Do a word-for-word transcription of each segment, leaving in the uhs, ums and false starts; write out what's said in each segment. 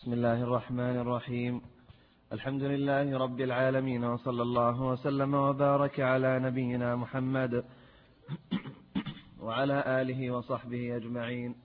بسم الله الرحمن الرحيم. الحمد لله رب العالمين، وصلى الله وسلم وبارك على نبينا محمد وعلى آله وصحبه أجمعين.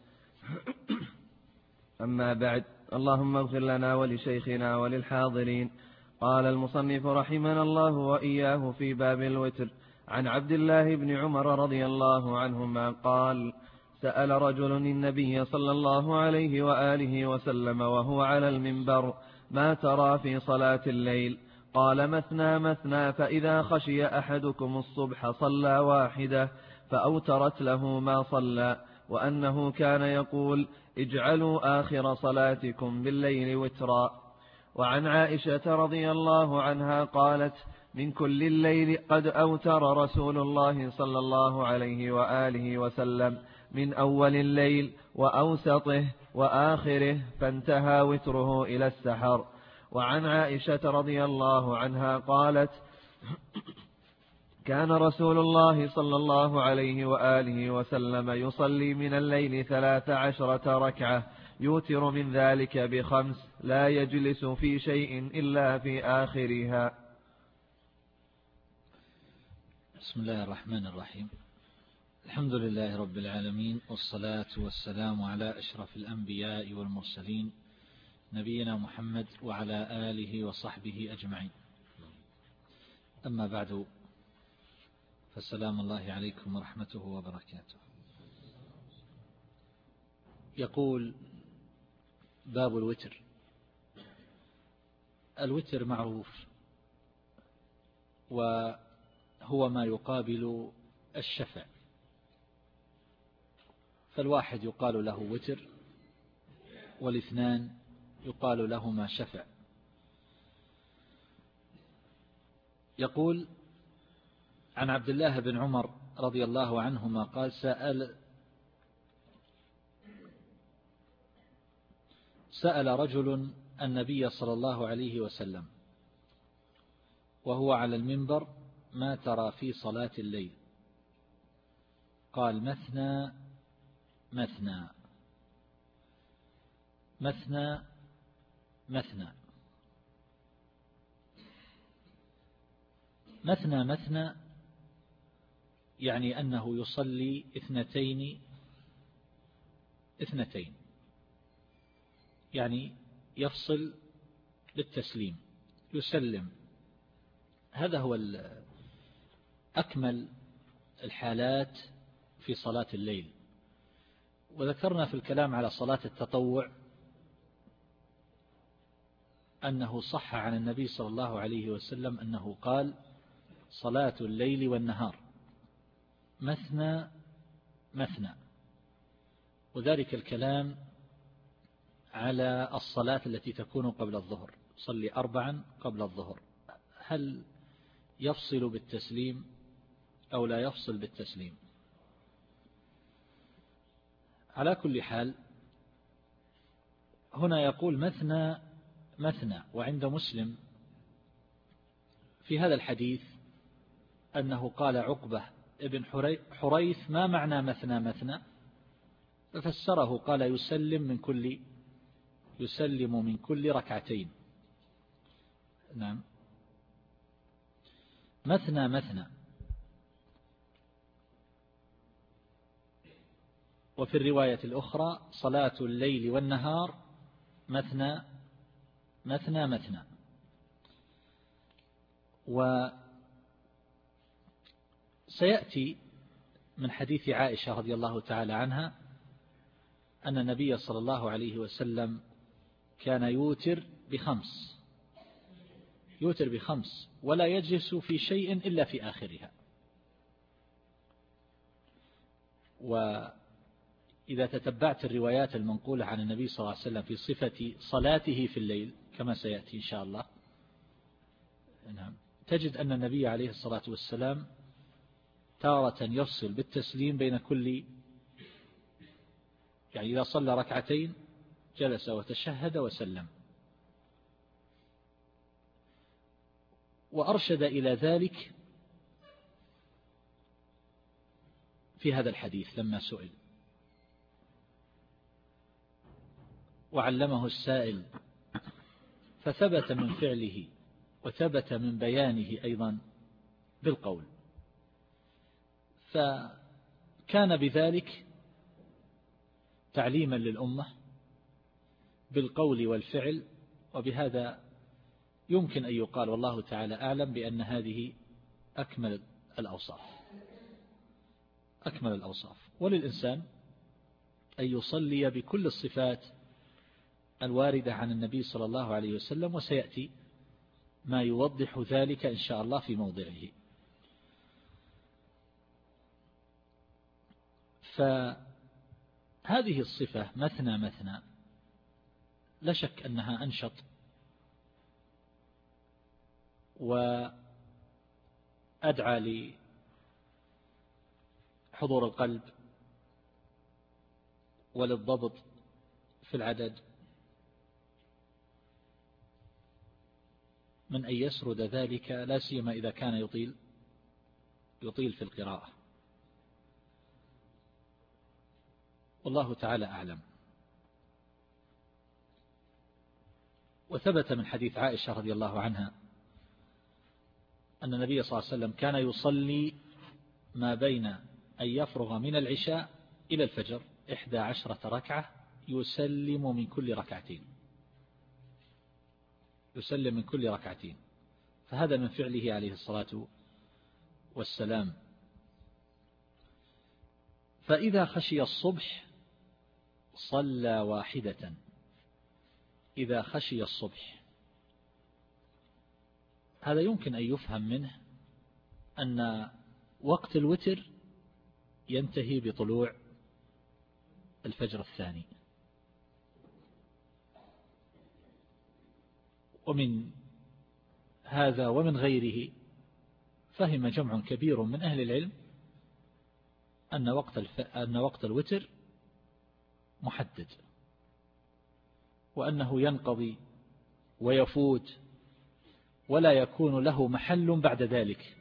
أما بعد، اللهم اغفر لنا ولشيخنا وللحاضرين. قال المصنف رحمنا الله وإياه في باب الوتر عن عبد الله بن عمر رضي الله عنهما قال: سأل رجل النبي صلى الله عليه وآله وسلم وهو على المنبر: ما ترى في صلاة الليل؟ قال: مثنى مثنى، فإذا خشي أحدكم الصبح صلى واحدة فأوترت له ما صلى، وأنه كان يقول: اجعلوا آخر صلاتكم بالليل وترا. وعن عائشة رضي الله عنها قالت: من كل الليل قد أوتر رسول الله صلى الله عليه وآله وسلم، من أول الليل وأوسطه وآخره، فانتهى وتره إلى السحر. وعن عائشة رضي الله عنها قالت: كان رسول الله صلى الله عليه وآله وسلم يصلي من الليل ثلاث عشرة ركعة، يوتر من ذلك بخمس، لا يجلس في شيء إلا في آخرها. بسم الله الرحمن الرحيم. الحمد لله رب العالمين، والصلاة والسلام على أشرف الأنبياء والمرسلين، نبينا محمد وعلى آله وصحبه أجمعين. أما بعد، فالسلام الله عليكم ورحمته وبركاته. يقول: باب الوتر. الوتر معروف، وهو ما يقابل الشفع، فالواحد يقال له وتر، والاثنان يقال لهما شفع. يقول: عن عبد الله بن عمر رضي الله عنهما قال: سأل سأل رجل النبي صلى الله عليه وسلم وهو على المنبر: ما ترى في صلاة الليل؟ قال: مثنى مثنى مثنى مثنى مثنى مثنى، يعني أنه يصلي اثنتين اثنتين، يعني يفصل بالتسليم، يسلم. هذا هو أكمل الحالات في صلاة الليل. وذكرنا في الكلام على صلاة التطوع أنه صح عن النبي صلى الله عليه وسلم أنه قال: صلاة الليل والنهار مثنى مثنى. وذلك الكلام على الصلاة التي تكون قبل الظهر، صلي أربعا قبل الظهر، هل يفصل بالتسليم أو لا يفصل بالتسليم؟ على كل حال، هنا يقول مثنى مثنى. وعند مسلم في هذا الحديث أنه قال عقبة ابن حريث: ما معنى مثنى مثنى؟ ففسره قال: يسلم من كل يسلم من كل ركعتين. نعم، مثنى مثنى. وفي الرواية الأخرى: صلاة الليل والنهار مثنى مثنى مثنى. وسيأتي من حديث عائشة رضي الله تعالى عنها أن النبي صلى الله عليه وسلم كان يوتر بخمس يوتر بخمس ولا يجلس في شيء إلا في آخرها. وإذا تتبعت الروايات المنقولة عن النبي صلى الله عليه وسلم في صفة صلاته في الليل كما سيأتي إن شاء الله، نعم، تجد أن النبي عليه الصلاة والسلام تارة يفصل بالتسليم بين كل، يعني إذا صلى ركعتين جلس وتشهد وسلم. وأرشد إلى ذلك في هذا الحديث لما سئل، وعلمه السائل فثبت من فعله وثبت من بيانه أيضا بالقول، فكان بذلك تعليما للأمة بالقول والفعل. وبهذا يمكن أن يقال والله تعالى أعلم بأن هذه أكمل الأوصاف أكمل الأوصاف وللإنسان أن يصلي بكل الصفات الواردة عن النبي صلى الله عليه وسلم، وسيأتي ما يوضح ذلك إن شاء الله في موضعه. فهذه الصفة مثنى مثنى لا شك أنها أنشط وأدعى لحضور القلب وللضبط في العدد من أن يسرد ذلك، لا سيما إذا كان يطيل يطيل في القراءة، والله تعالى أعلم. وثبت من حديث عائشة رضي الله عنها أن النبي صلى الله عليه وسلم كان يصلي ما بين أن يفرغ من العشاء إلى الفجر إحدى عشرة ركعة يسلم من كل ركعتين يسلم من كل ركعتين فهذا من فعله عليه الصلاة والسلام. فإذا خشي الصبح صلى واحدة. إذا خشي الصبح، هذا يمكن أن يفهم منه أن وقت الوتر ينتهي بطلوع الفجر الثاني، ومن هذا ومن غيره فهم جمع كبير من أهل العلم أن وقت الف... أن وقت الوتر محدد، وأنه ينقضي ويفوت ولا يكون له محل بعد ذلك.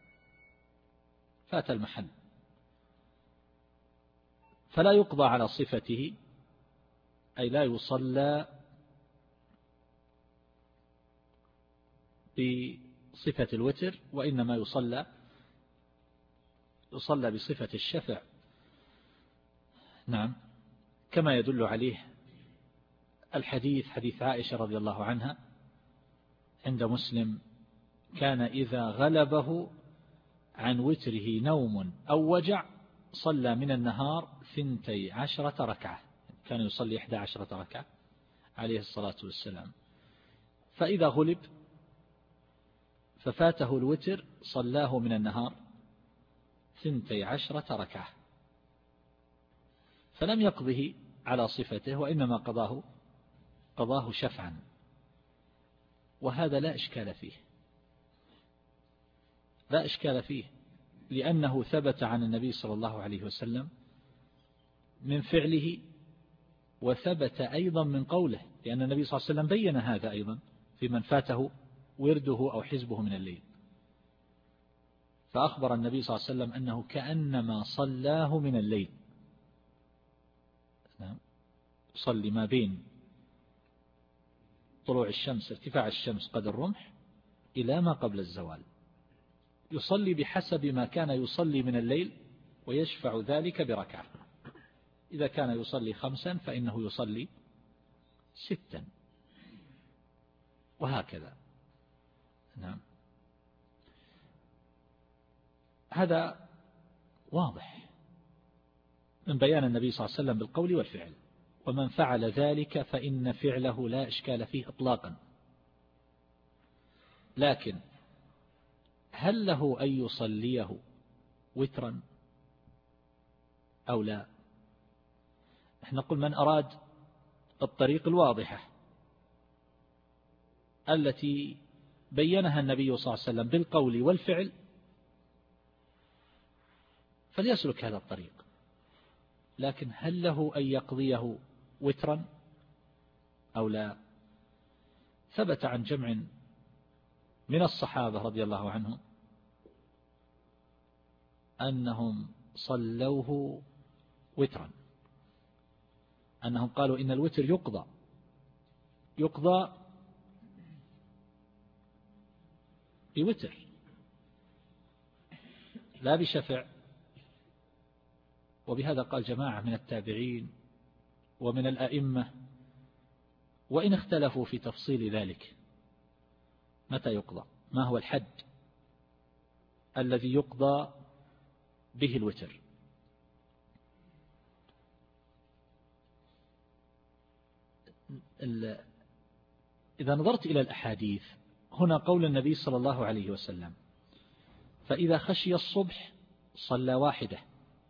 فات المحل فلا يقضى على صفته، أي لا يصلى بصفة الوتر، وإنما يصلى يصلى بصفة الشفع. نعم، كما يدل عليه الحديث حديث عائشة رضي الله عنها عند مسلم: كان إذا غلبه عن وتره نوم أو وجع صلى من النهار ثنتي عشرة ركعة. كان يصلي إحدى عشرة ركعة عليه الصلاة والسلام، فإذا غلب ففاته الوتر صلاه من النهار ثنتي عشرة ركعة، فلم يقضه على صفته وإنما قضاه قضاه شفعا، وهذا لا إشكال فيه لا إشكال فيه لأنه ثبت عن النبي صلى الله عليه وسلم من فعله، وثبت أيضا من قوله، لأن النبي صلى الله عليه وسلم بين هذا أيضا في من فاته ورده أو حزبه من الليل، فأخبر النبي صلى الله عليه وسلم أنه كأنما صلاه من الليل. صلي ما بين طلوع الشمس ارتفاع الشمس قدر الرمح إلى ما قبل الزوال، يصلي بحسب ما كان يصلي من الليل ويشفع ذلك بركعة. إذا كان يصلي خمسا فإنه يصلي ستا، وهكذا. نعم، هذا واضح من بيان النبي صلى الله عليه وسلم بالقول والفعل، ومن فعل ذلك فإن فعله لا إشكال فيه إطلاقا. لكن هل له أن يصليه وترا أو لا؟ نحن نقول من أراد الطريق الواضحة التي بينها النبي صلى الله عليه وسلم بالقول والفعل فليسلك هذا الطريق. لكن هل له أن يقضيه وترا أو لا؟ ثبت عن جمع من الصحابة رضي الله عنهم أنهم صلوه وترا، أنهم قالوا إن الوتر يقضى يقضى بوتر لا بشفع. وبهذا قال جماعة من التابعين ومن الأئمة، وإن اختلفوا في تفصيل ذلك متى يقضى، ما هو الحد الذي يقضى به الوتر. إذا نظرت إلى الأحاديث هنا قول النبي صلى الله عليه وسلم: فإذا خشي الصبح صلى واحدة،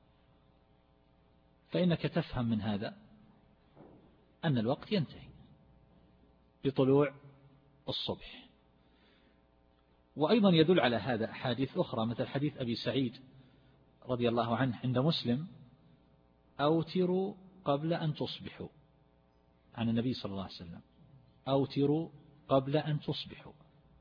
فإنك تفهم من هذا أن الوقت ينتهي بطلوع الصبح. وأيضا يدل على هذا أحاديث أخرى مثل حديث أبي سعيد رضي الله عنه عند مسلم: أوتروا قبل أن تصبحوا، عن النبي صلى الله عليه وسلم: أوتروا قبل أن تصبحوا.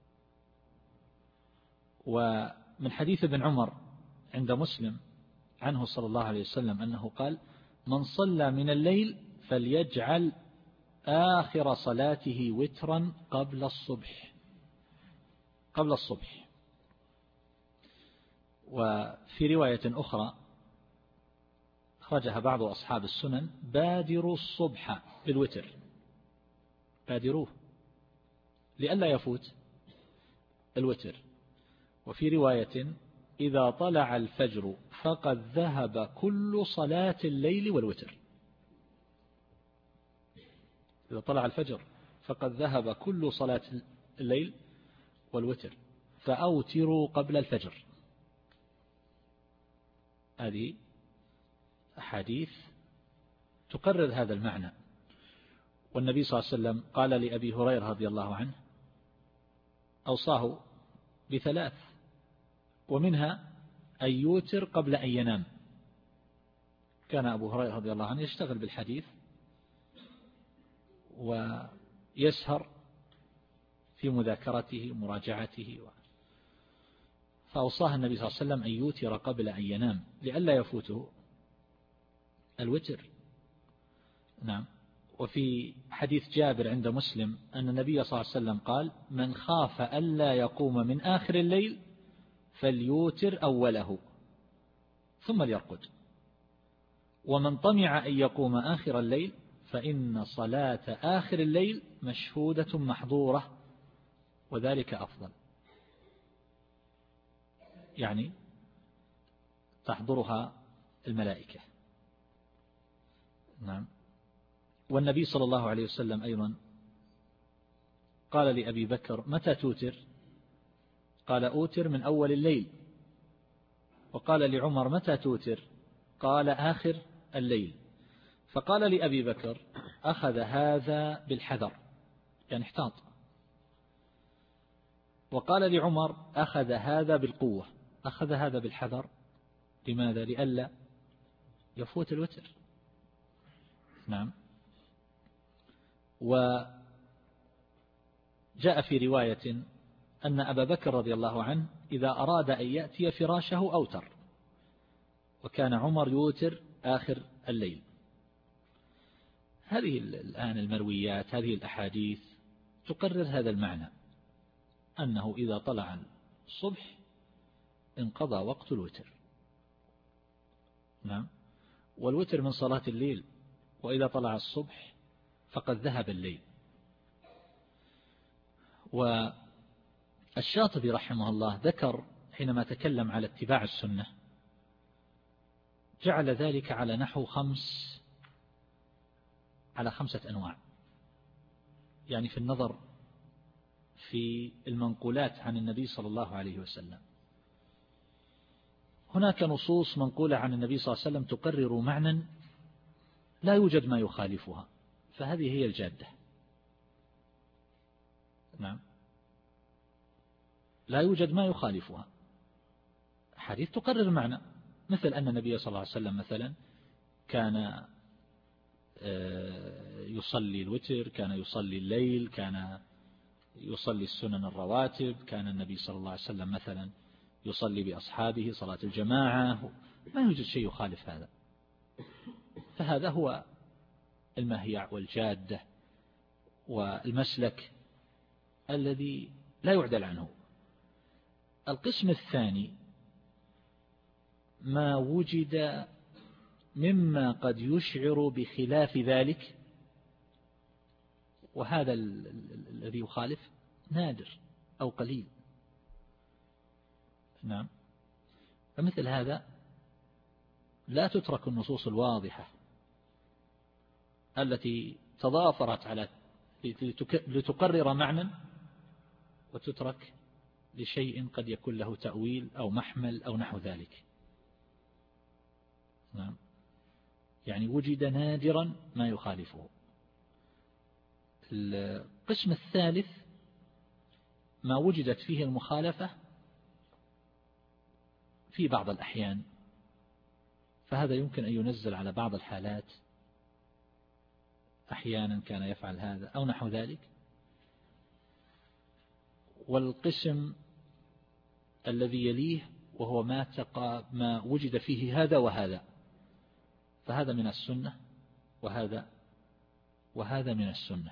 ومن حديث ابن عمر عند مسلم عنه صلى الله عليه وسلم أنه قال: من صلى من الليل فليجعل آخر صلاته وترا قبل الصبح قبل الصبح. وفي رواية أخرى أخرجها بعض أصحاب السنن: بادروا الصبح بالوتر، بادروه لئلا يفوت الوتر. وفي رواية: إذا طلع الفجر فقد ذهب كل صلاة الليل والوتر. إذا طلع الفجر فقد ذهب كل صلاة الليل والوتر، فأوتروا قبل الفجر. هذه أحاديث تقرر هذا المعنى. والنبي صلى الله عليه وسلم قال لأبي هريرة رضي الله عنه، أوصاه بثلاث، ومنها أن يوتر قبل أن ينام. كان أبو هريرة رضي الله عنه يشتغل بالحديث ويسهر في مذاكرته ومراجعته، فأوصاه النبي صلى الله عليه وسلم أن يوتر قبل أن ينام لئلا يفوته الوتر. نعم. وفي حديث جابر عند مسلم أن النبي صلى الله عليه وسلم قال: من خاف ألا يقوم من آخر الليل فليوتر أوله ثم ليرقد، ومن طمع أن يقوم آخر الليل فإن صلاة آخر الليل مشهودة محظورة وذلك أفضل. يعني تحضرها الملائكة. نعم. والنبي صلى الله عليه وسلم أيضا قال لأبي بكر: متى توتر؟ قال: أوتر من أول الليل. وقال لعمر: متى توتر؟ قال: آخر الليل. فقال لأبي بكر: أخذ هذا بالحذر، يعني احتاط. وقال لعمر: أخذ هذا بالقوة. أخذ هذا بالحذر لماذا؟ لئلا يفوت الوتر. نعم. وجاء في رواية أن أبا بكر رضي الله عنه إذا أراد أن يأتي فراشه أوتر، وكان عمر يوتر آخر الليل. هذه الآن المرويات، هذه الأحاديث تقرر هذا المعنى، أنه إذا طلع الصبح انقضى وقت الوتر. نعم. والوتر من صلاة الليل، وإذا طلع الصبح فقد ذهب الليل. والشاطبي رحمه الله ذكر حينما تكلم على اتباع السنة جعل ذلك على نحو خمس على خمسة أنواع، يعني في النظر في المنقولات عن النبي صلى الله عليه وسلم. هناك نصوص منقولة عن النبي صلى الله عليه وسلم تقرر معنى لا يوجد ما يخالفها، فهذه هي الجادة. نعم. لا يوجد ما يخالفها، حديث تقرر معنى، مثل أن النبي صلى الله عليه وسلم مثلا كان يصلي الوتر، كان يصلي الليل، كان يصلي السنن الرواتب، كان النبي صلى الله عليه وسلم مثلا يصلي بأصحابه صلاة الجماعة، ما يوجد شيء يخالف هذا. فهذا هو المهيع والجادة والمسلك الذي لا يعدل عنه. القسم الثاني ما وجد مما قد يشعر بخلاف ذلك، وهذا الذي يخالف نادر أو قليل. نعم. فمثل هذا لا تترك النصوص الواضحة التي تضافرت على لتقرر معنى وتترك لشيء قد يكون له تأويل أو محمل أو نحو ذلك. نعم. يعني وجد نادرا ما يخالفه. القسم الثالث ما وجدت فيه المخالفة في بعض الأحيان، فهذا يمكن أن ينزل على بعض الحالات، أحيانا كان يفعل هذا أو نحو ذلك. والقسم الذي يليه وهو ما تقى ما وجد فيه هذا وهذا، فهذا من السنة وهذا وهذا من السنة.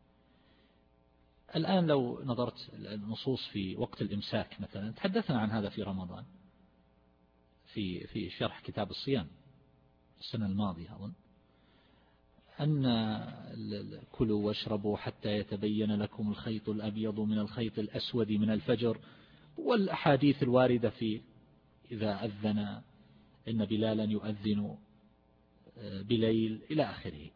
الآن لو نظرت النصوص في وقت الإمساك مثلا، تحدثنا عن هذا في رمضان في في شرح كتاب الصيام السنة الماضية أظن، أن كلوا واشربوا حتى يتبين لكم الخيط الأبيض من الخيط الأسود من الفجر، والأحاديث الواردة في إذا أذن إن بلالا يؤذن بليل إلى آخره.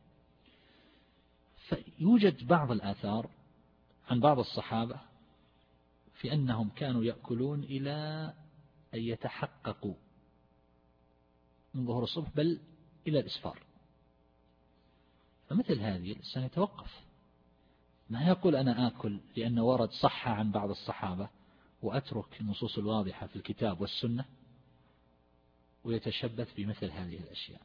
فيوجد بعض الآثار عن بعض الصحابة في أنهم كانوا يأكلون إلى أن يتحققوا من ظهور الصبح بل إلى الإسفار. فمثل هذه الإنسان يتوقف، ما يقول أنا آكل لأن ورد صح عن بعض الصحابة وأترك النصوص الواضحة في الكتاب والسنة ويتشبث بمثل هذه الأشياء.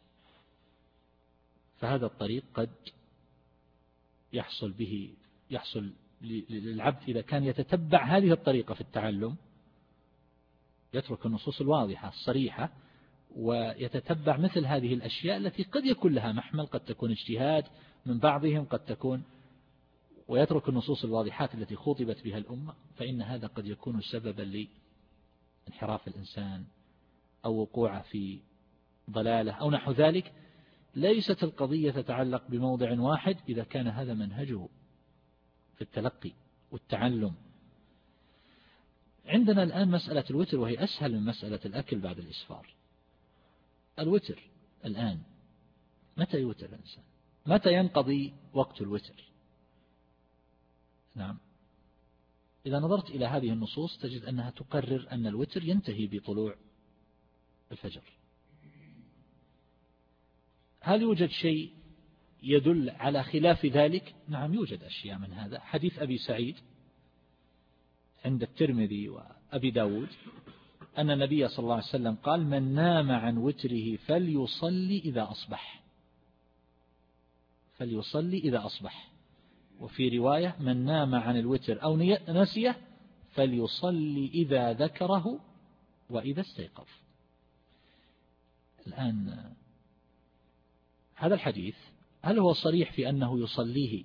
فهذا الطريق قد يحصل به يحصل للعبد إذا كان يتتبع هذه الطريقة في التعلم، يترك النصوص الواضحة الصريحة ويتتبع مثل هذه الأشياء التي قد يكون لها محمل، قد تكون اجتهاد من بعضهم، قد تكون، ويترك النصوص الواضحات التي خطبت بها الأمة، فإن هذا قد يكون سببا لانحراف الإنسان أو وقوعه في ضلالة أو نحو ذلك. ليست القضية تتعلق بموضع واحد إذا كان هذا منهجه في التلقي والتعلم. عندنا الآن مسألة الوتر، وهي أسهل من مسألة الأكل بعد الإسفار. الوتر الآن متى يوتر الإنسان؟ متى ينقضي وقت الوتر؟ نعم. إذا نظرت إلى هذه النصوص تجد أنها تقرر أن الوتر ينتهي بطلوع الفجر. هل يوجد شيء يدل على خلاف ذلك؟ نعم يوجد أشياء من هذا. حديث أبي سعيد عند الترمذي وأبي داود أن النبي صلى الله عليه وسلم قال: من نام عن وتره فليصلي إذا أصبح، فليصلي إذا أصبح. وفي رواية: من نام عن الوتر أو نسيه فليصلي إذا ذكره وإذا استيقظ. الآن هذا الحديث هل هو صريح في أنه يصليه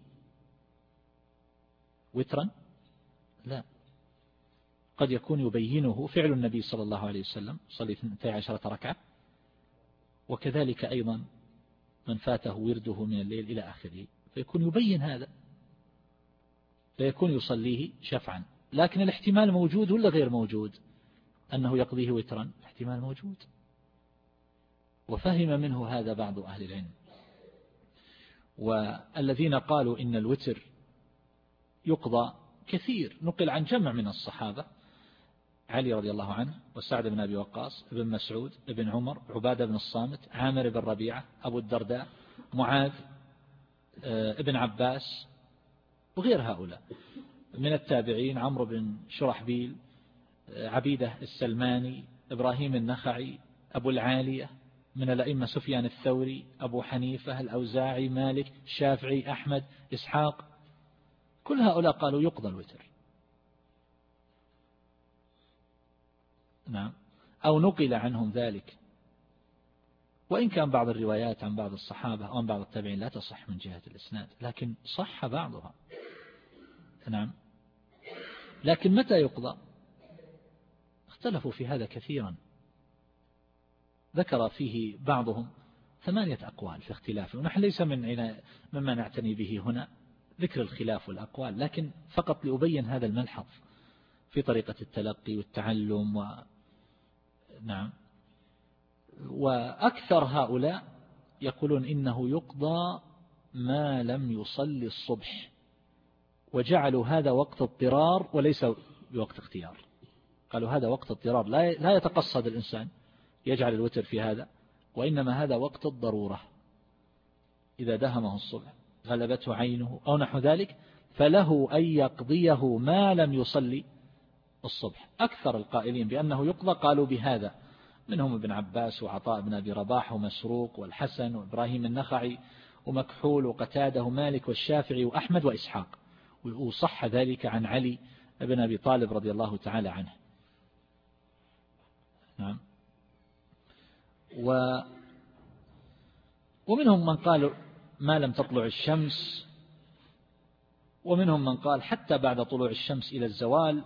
وترا؟ لا، قد يكون يبينه فعل النبي صلى الله عليه وسلم، صلي اثنتي عشرة ركعة، وكذلك أيضا من فاته ورده من الليل إلى آخره، فيكون يبين هذا، فيكون يصليه شفعا. لكن الاحتمال موجود ولا غير موجود أنه يقضيه وترا؟ الاحتمال موجود، وفهم منه هذا بعض أهل العلم. والذين قالوا إن الوتر يقضى كثير نقل عن جمع من الصحابة: علي رضي الله عنه، وسعد بن أبي وقاص، ابن مسعود، ابن عمر، عبادة بن الصامت، عامر بن ربيعة، أبو الدرداء، معاذ، ابن عباس، وغير هؤلاء من التابعين، عمرو بن شرحبيل، عبيدة السلماني، إبراهيم النخعي، أبو العالية من الأئمة، سفيان الثوري، أبو حنيفة، الأوزاعي، مالك، الشافعي، أحمد، إسحاق، كل هؤلاء قالوا يقضى الوتر. نعم. أو نقل عنهم ذلك، وإن كان بعض الروايات عن بعض الصحابة أو عن بعض التابعين لا تصح من جهة الإسناد، لكن صح بعضها. نعم. لكن متى يقضى؟ اختلفوا في هذا كثيرا، ذكر فيه بعضهم ثمانية أقوال في اختلافه، ونحن ليس من مما نعتني به هنا ذكر الخلاف والأقوال، لكن فقط لأبين هذا الملحظ في طريقة التلقي والتعلم و... نعم. وأكثر هؤلاء يقولون إنه يقضى ما لم يصلي الصبح، وجعلوا هذا وقت اضطرار وليس بوقت اختيار. قالوا هذا وقت اضطرار، لا يتقصد الإنسان يجعل الوتر في هذا، وإنما هذا وقت الضرورة، إذا دهمه الصبح غلبته عينه أو نحو ذلك فله أن يقضيه ما لم يصلي الصبح. أكثر القائلين بأنه يقضى قالوا بهذا، منهم ابن عباس وعطاء بن أبي رباح ومسروق والحسن وإبراهيم النخعي ومكحول وقتاده مالك والشافعي وأحمد وإسحاق، وصح ذلك عن علي بن أبي طالب رضي الله تعالى عنه. نعم. و ومنهم من قال ما لم تطلع الشمس، ومنهم من قال حتى بعد طلوع الشمس إلى الزوال.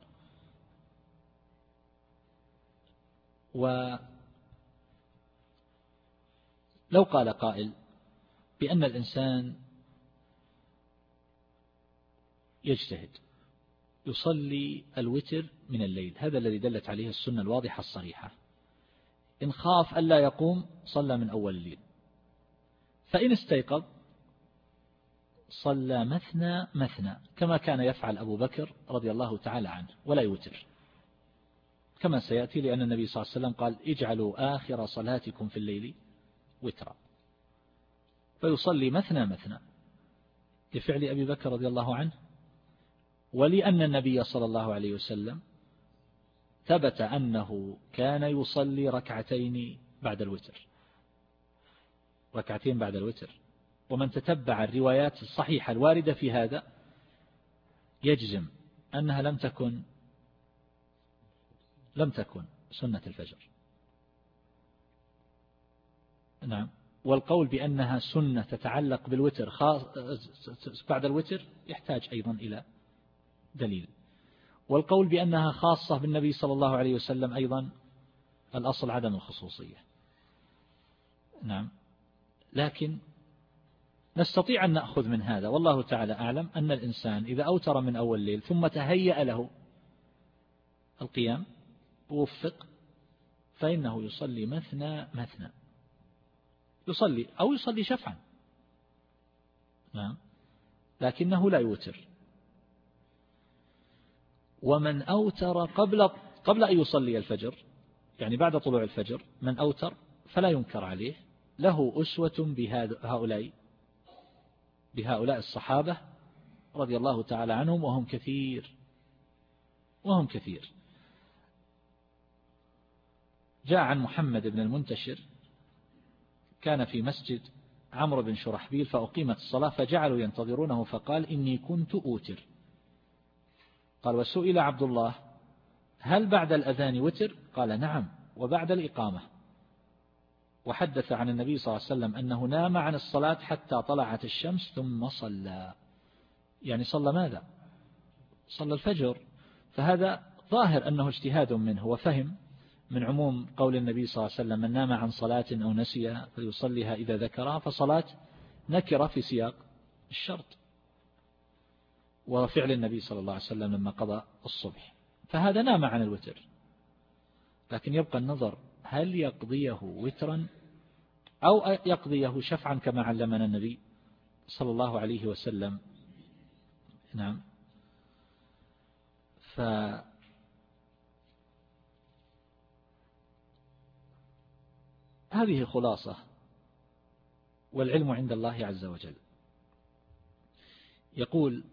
ولو قال قائل بأن الإنسان يجتهد يصلي الوتر من الليل، هذا الذي دلت عليه السنة الواضحة الصريحة، إن خاف ألا يقوم صلى من أول الليل، فإن استيقظ صلى مثنى مثنى كما كان يفعل أبو بكر رضي الله تعالى عنه، ولا يوتر كما سيأتي، لأن النبي صلى الله عليه وسلم قال اجعلوا آخر صلاتكم في الليل وترا، فيصلي مثنى مثنى لفعل أبي بكر رضي الله عنه، ولأن النبي صلى الله عليه وسلم ثبت أنه كان يصلي ركعتين بعد الوتر، ركعتين بعد الوتر، ومن تتبع الروايات الصحيحة الواردة في هذا يجزم أنها لم تكن لم تكن سنة الفجر. نعم. والقول بأنها سنة تتعلق بالوتر خاص بعد الوتر يحتاج أيضا إلى دليل، والقول بأنها خاصة بالنبي صلى الله عليه وسلم أيضا الأصل عدم الخصوصية. نعم. لكن نستطيع أن نأخذ من هذا والله تعالى أعلم أن الإنسان إذا أوتر من أول الليل ثم تهيأ له القيام ووفق فإنه يصلي مثنى مثنى، يصلي أو يصلي شفعا، نعم، لكنه لا يوتر. ومن أوتر قبل قبل أن يصلي الفجر، يعني بعد طلوع الفجر، من أوتر فلا ينكر عليه، له أسوة بهؤلاء بهؤلاء الصحابة رضي الله تعالى عنهم، وهم كثير وهم كثير. جاء عن محمد بن المنتشر كان في مسجد عمرو بن شرحبيل فأقيمت الصلاة فجعلوا ينتظرونه، فقال إني كنت أوتر. قال وسئل عبد الله هل بعد الأذان وتر؟ قال نعم وبعد الإقامة، وحدث عن النبي صلى الله عليه وسلم أنه نام عن الصلاة حتى طلعت الشمس ثم صلى، يعني صلى ماذا؟ صلى الفجر. فهذا ظاهر أنه اجتهاد منه، وفهم من عموم قول النبي صلى الله عليه وسلم من نام عن صلاة أو نسيها فليصليها إذا ذكرها، فصلاة نكرة في سياق الشرط، وفعل النبي صلى الله عليه وسلم لما قضى الصبح، فهذا نام عن الوتر. لكن يبقى النظر هل يقضيه وترا أو يقضيه شفعا كما علمنا النبي صلى الله عليه وسلم. نعم. فهذه خلاصة، والعلم عند الله عز وجل. يقول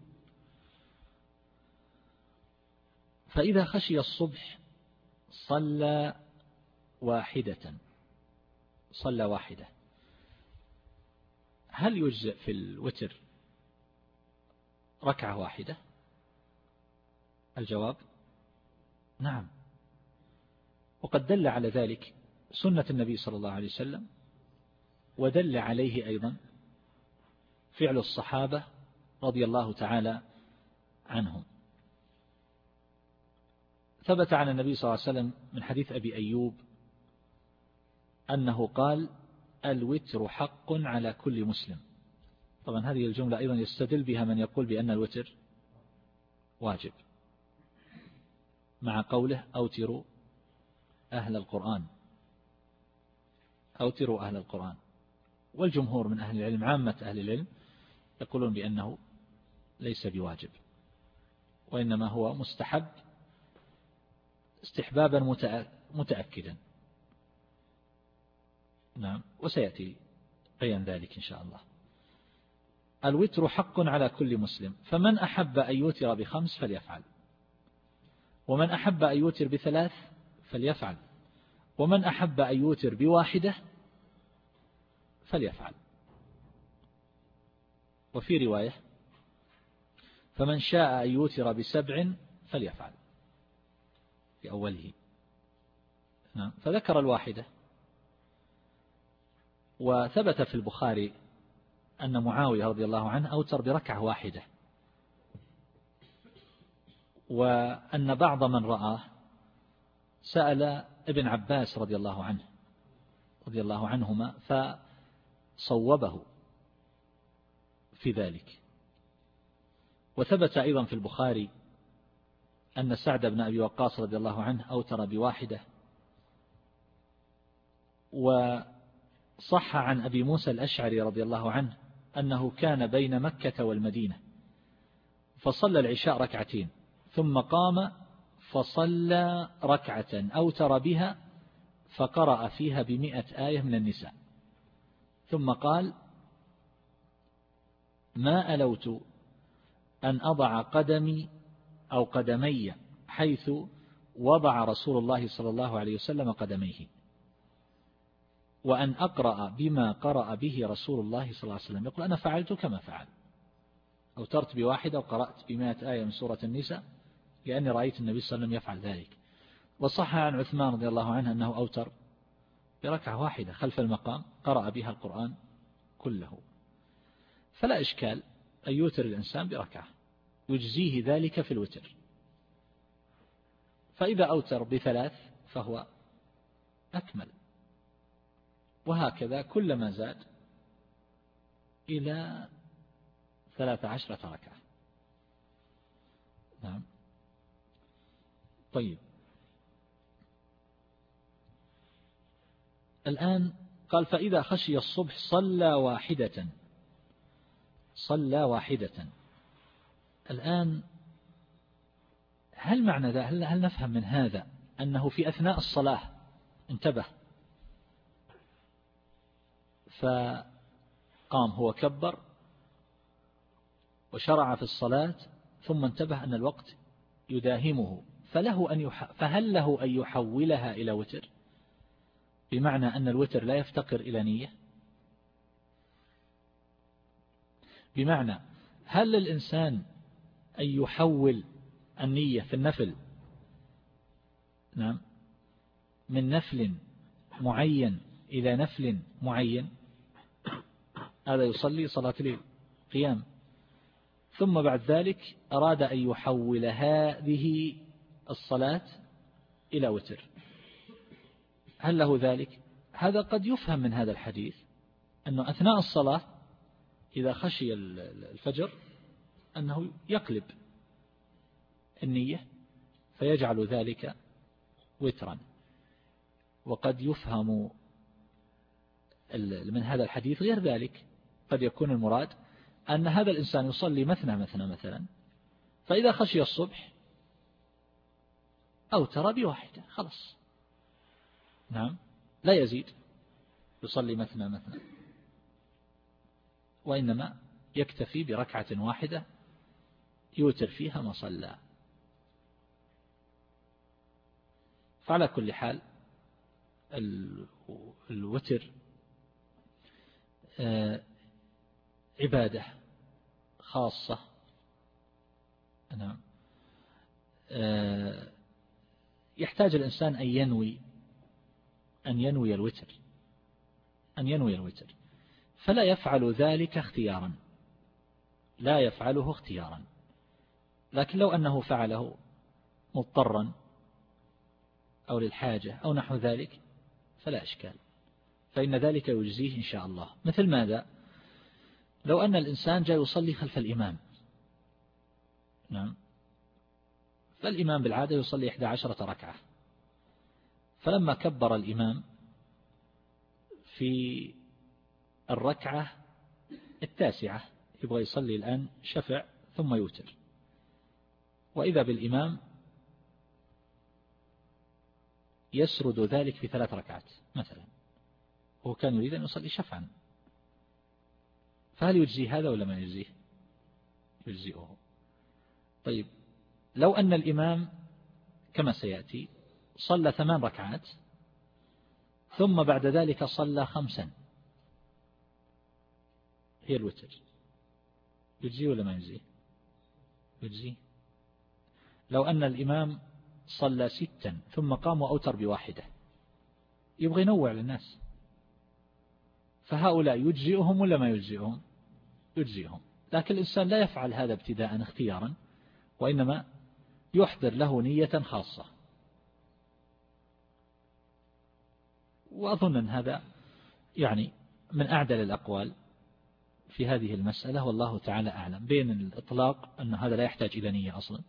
فإذا خشي الصبح صلى واحدة صلى واحدة هل يجزئ في الوتر ركعة واحدة؟ الجواب نعم، وقد دل على ذلك سنة النبي صلى الله عليه وسلم، ودل عليه أيضا فعل الصحابة رضي الله تعالى عنهم. ثبت عن النبي صلى الله عليه وسلم من حديث أبي أيوب أنه قال الوتر حق على كل مسلم. طبعا هذه الجملة أيضا يستدل بها من يقول بأن الوتر واجب، مع قوله أوتروا أهل القرآن، أوتروا أهل القرآن. والجمهور من أهل العلم، عامة أهل العلم، يقولون بأنه ليس بواجب، وإنما هو مستحب استحبابا متأكدا. نعم، وسيأتي بيان ذلك إن شاء الله. الوتر حق على كل مسلم، فمن أحب أن يوتر بخمس فليفعل، ومن أحب أن يوتر بثلاث فليفعل، ومن أحب أن يوتر بواحدة فليفعل. وفي رواية فمن شاء أن يوتر بسبع فليفعل في أوله. نعم، فذكر الواحدة. وثبت في البخاري أن معاوية رضي الله عنه أوتر بركعة واحدة، وأن بعض من رآه سأل ابن عباس رضي الله عنه رضي الله عنهما فصوبه في ذلك. وثبت أيضا في البخاري أن سعد بن أبي وقاص رضي الله عنه أوتر بواحدة. وصح عن أبي موسى الأشعري رضي الله عنه أنه كان بين مكة والمدينة فصلى العشاء ركعتين ثم قام فصلى ركعة أوتر بها فقرأ فيها بمئة آية من النساء، ثم قال ما ألوت أن أضع قدمي أو قدمي حيث وضع رسول الله صلى الله عليه وسلم قدميه، وأن أقرأ بما قرأ به رسول الله صلى الله عليه وسلم. يقول أنا فعلت كما فعل، أوترت بواحدة وقرأت بمئة آية من سورة النساء لأني رأيت النبي صلى الله عليه وسلم يفعل ذلك. وصح عن عثمان رضي الله عنه أنه أوتر بركعة واحدة خلف المقام قرأ بها القرآن كله. فلا إشكال أن يوتر الإنسان بركعة يجزيه ذلك في الوتر. فإذا أوتر بثلاث فهو أكمل، وهكذا كلما زاد إلى ثلاث عشرة ركعة. نعم. طيب، الآن قال فإذا خشي الصبح صلى واحدة صلى واحدة. الآن هل معنى ذا هل, هل نفهم من هذا أنه في أثناء الصلاة انتبه فقام هو كبر وشرع في الصلاة ثم انتبه أن الوقت يداهمه، فله أن يح... فهل له أن يحولها إلى وتر، بمعنى أن الوتر لا يفتقر إلى نية؟ بمعنى هل للإنسان أن يحول النية في النفل نعم من نفل معين إلى نفل معين؟ هذا يصلي صلاة الليل قيام، ثم بعد ذلك أراد أن يحول هذه الصلاة إلى وتر، هل له ذلك؟ هذا قد يفهم من هذا الحديث أنه أثناء الصلاة إذا خشي الفجر أنه يقلب النية فيجعل ذلك وترا. وقد يفهم من هذا الحديث غير ذلك، قد يكون المراد أن هذا الإنسان يصلي مثنى مثنى مثلا، فإذا خشي الصبح أوتر بواحدة خلاص، نعم لا يزيد يصلي مثنى مثنى، وإنما يكتفي بركعة واحدة يوتر فيها ما صلى. فعلى كل حال الوتر عبادة خاصة، نعم يحتاج الإنسان أن ينوي أن ينوي الوتر أن ينوي الوتر فلا يفعل ذلك اختيارا، لا يفعله اختيارا، لكن لو أنه فعله مضطرا أو للحاجة أو نحو ذلك فلا إشكال، فإن ذلك يجزيه إن شاء الله. مثل ماذا؟ لو أن الإنسان جاء يصلي خلف الإمام، نعم، فالإمام بالعادة يصلي إحدى عشرة ركعة، فلما كبر الإمام في الركعة التاسعة يبغى يصلي الآن شفع ثم يوتر، وإذا بالإمام يسرد ذلك في ثلاث ركعات مثلا، وهو كان يريد أن يصلي شفعا، فهل يجزي هذا ولا ما يجزيه؟ يجزئه. طيب لو أن الإمام كما سيأتي صلى ثمان ركعات ثم بعد ذلك صلى خمسا، هي الوتر، يجزي ولا ما يجزي؟ يجزي. لو أن الإمام صلى ستا ثم قام وأوتر بواحدة، يبغى ينوع للناس، فهؤلاء يجزئهم ولا ما يجزئهم؟ يجزئهم. لكن الإنسان لا يفعل هذا ابتداء اختيارا، وإنما يحضر له نية خاصة. وأظن أن هذا يعني من أعدل الأقوال في هذه المسألة، والله تعالى أعلم، بين الإطلاق أن هذا لا يحتاج إلى نية أصلا،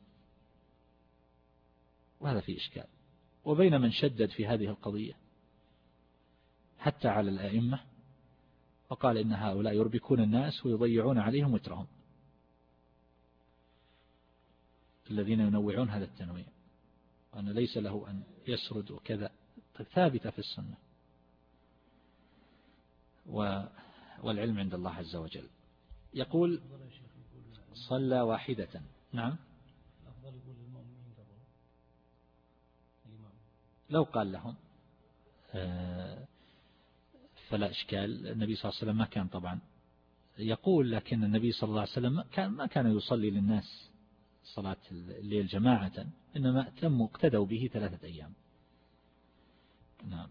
وهذا في إشكال، وبين من شدد في هذه القضية حتى على الأئمة وقال إن هؤلاء يربكون الناس ويضيعون عليهم وترهم، الذين ينوعون هذا التنويع، وأن ليس له أن يسرد وكذا، ثابتة في السنة، والعلم عند الله عز وجل. يقول صلى واحدة. نعم، لو قال لهم فلا إشكال. النبي صلى الله عليه وسلم ما كان طبعا يقول، لكن النبي صلى الله عليه وسلم كان ما كان يصلي للناس صلاة الليل جماعة، إنما تم اقتدوا به ثلاثة أيام. نعم.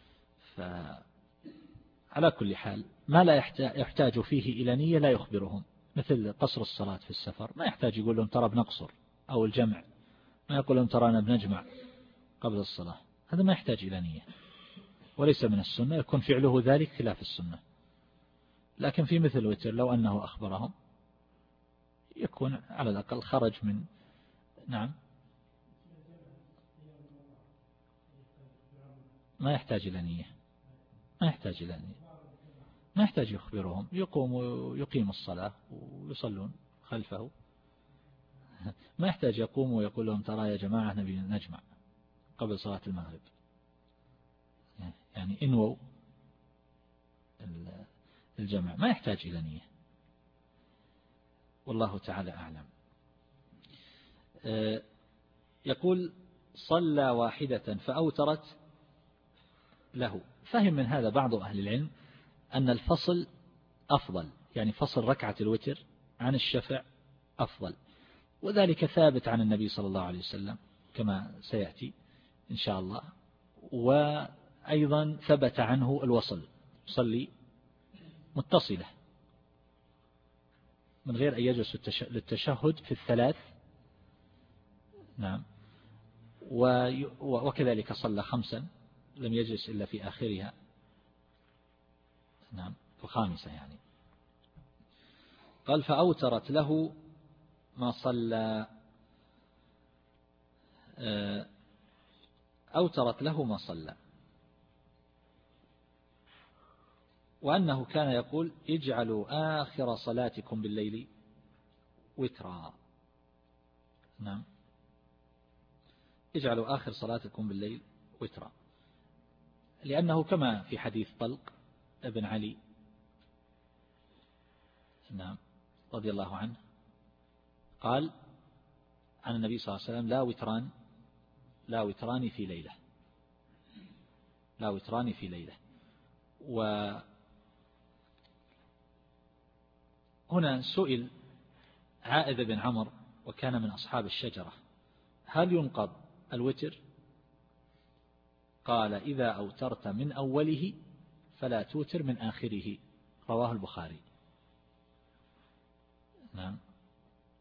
فعلى كل حال ما لا يحتاج فيه إلى نية لا يخبرهم، مثل قصر الصلاة في السفر ما يحتاج يقول لهم ترى بنقصر، أو الجمع ما يقول لهم ترى أنا بنجمع قبل الصلاة، هذا ما يحتاج إلى نية، وليس من السنة، يكون فعله ذلك خلاف السنة. لكن في مثل وتر لو أنه أخبرهم يكون على الأقل خرج من نعم ما يحتاج إلى نية، ما يحتاج إلى نية، ما يحتاج يخبرهم، يقوم ويقيم الصلاة ويصلون خلفه، ما يحتاج يقوم ويقول لهم ترى يا جماعة نبي نجمع قبل صلاة المغرب، يعني انووا الجمع، ما يحتاج إلى نية، والله تعالى أعلم. يقول صلى واحدة فأوترت له. فهم من هذا بعض أهل العلم أن الفصل أفضل، يعني فصل ركعة الوتر عن الشفع أفضل، وذلك ثابت عن النبي صلى الله عليه وسلم كما سيأتي إن شاء الله. وأيضا ثبت عنه الوصل، صلي متصلة من غير أن يجلس للتشهد في الثلاث. نعم. وكذلك صلى خمسا لم يجلس إلا في آخرها، نعم، الخامسة يعني. قال فأوترت له ما صلى، أوترت له ما صلى، وأنه كان يقول اجعلوا آخر صلاتكم بالليل وترا. نعم، اجعلوا آخر صلاتكم بالليل وترا، لأنه كما في حديث طلق ابن علي نعم رضي الله عنه قال عن النبي صلى الله عليه وسلم لا وتران لا وتران في ليلة، لا وتران في ليلة. وهنا سئل عائذ بن عمر وكان من أصحاب الشجرة هل ينقض الوتر؟ قال إذا أوترت من أوله فلا توتر من آخره، رواه البخاري. نعم.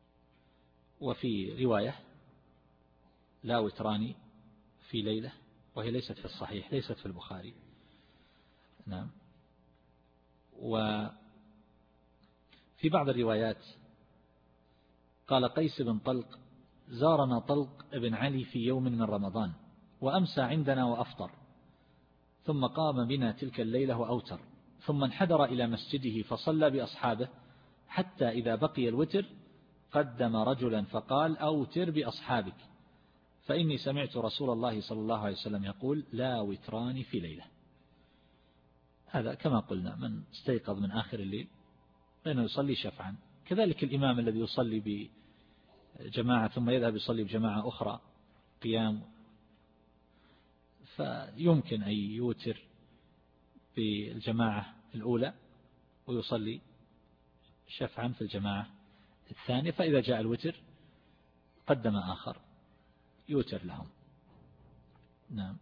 وفي رواية لا وتران في ليلة وهي ليست في الصحيح، ليست في البخاري. نعم. وفي بعض الروايات قال قيس بن طلق: زارنا طلق بن علي في يوم من رمضان وأمسى عندنا وأفطر، ثم قام بنا تلك الليلة وأوتر، ثم انحدر إلى مسجده فصلى بأصحابه، حتى إذا بقي الوتر قدم رجلا فقال: أوتر بأصحابك، فإني سمعت رسول الله صلى الله عليه وسلم يقول: لا وتران في ليلة. هذا كما قلنا من استيقظ من آخر الليل فإنه يصلي شفعا. كذلك الإمام الذي يصلي بجماعة ثم يذهب يصلي بجماعة أخرى قيام، فيمكن أن يوتر بالجماعة الأولى ويصلي شفعا في الجماعة الثانية، فإذا جاء الوتر قدم آخر يوتر لهم. نعم.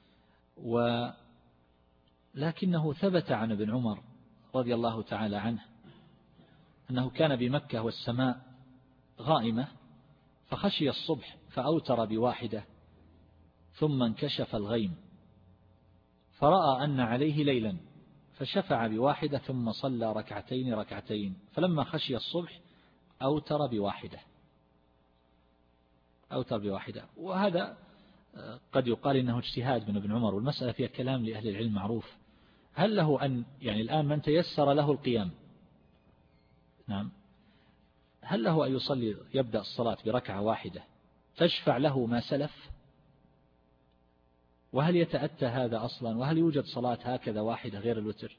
ولكنه ثبت عن ابن عمر رضي الله تعالى عنه أنه كان بمكة والسماء غائمة فخشي الصبح فأوتر بواحدة، ثم انكشف الغيم فرأى أن عليه ليلا فشفع بواحدة ثم صلى ركعتين ركعتين، فلما خشي الصبح أوتر بواحدة أوتر بواحدة. وهذا قد يقال إنه اجتهاد من ابن عمر، والمسألة فيها كلام لأهل العلم معروف. هل له أن يعني الآن من تيسر له القيام، نعم، هل له أن يصلي يبدأ الصلاة بركعة واحدة تشفع له ما سلف؟ وهل يتأتى هذا أصلا؟ وهل يوجد صلاة هكذا واحدة غير الوتر؟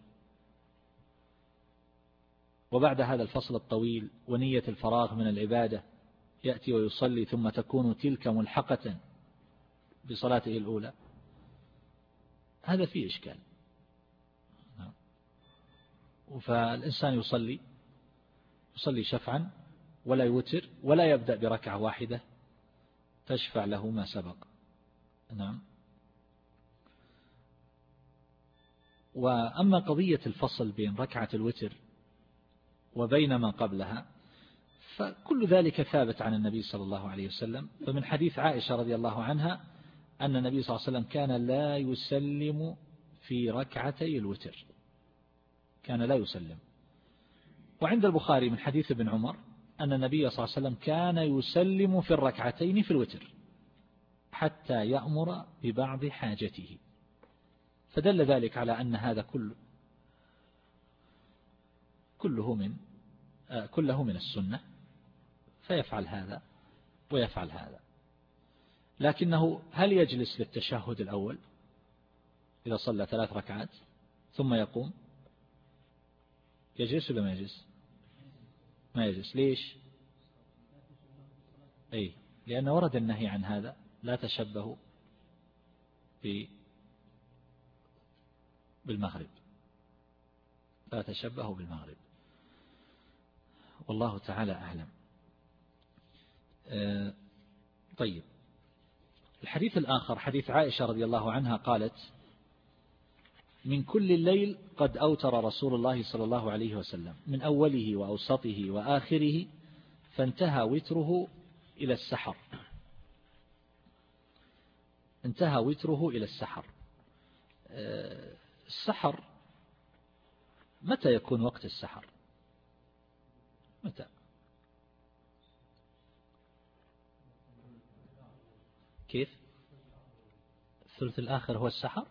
وبعد هذا الفصل الطويل ونية الفراغ من العبادة يأتي ويصلي ثم تكون تلك ملحقة بصلاته الأولى، هذا فيه إشكال. فالإنسان يصلي يصلي شفعا ولا يوتر ولا يبدأ بركعة واحدة تشفع له ما سبق. نعم. وأما قضية الفصل بين ركعة الوتر وبين ما قبلها فكل ذلك ثابت عن النبي صلى الله عليه وسلم. فمن حديث عائشة رضي الله عنها أن النبي صلى الله عليه وسلم كان لا يسلم في ركعتي الوتر، كان لا يسلم. وعند البخاري من حديث ابن عمر أن النبي صلى الله عليه وسلم كان يسلم في الركعتين في الوتر حتى يأمر ببعض حاجته، فدل ذلك على أن هذا كله كله من آه كله من السنة، فيفعل هذا ويفعل هذا. لكنه هل يجلس للتشهد الأول إذا صلى ثلاث ركعات ثم يقوم؟ يجلس ولا ما يجلس؟ ما يجلس. ليش؟ أي لأن ورد النهي عن هذا: لا تشبهوا بالمغرب، لا تشبهوا بالمغرب. والله تعالى أعلم. آه طيب، الحديث الآخر حديث عائشة رضي الله عنها قالت: من كل الليل قد أوتر رسول الله صلى الله عليه وسلم من أوله وأوسطه وآخره، فانتهى وتره إلى السحر انتهى وتره إلى السحر. آه السحر متى يكون وقت السحر؟ متى؟ كيف؟ الثلث الآخر هو السحر؟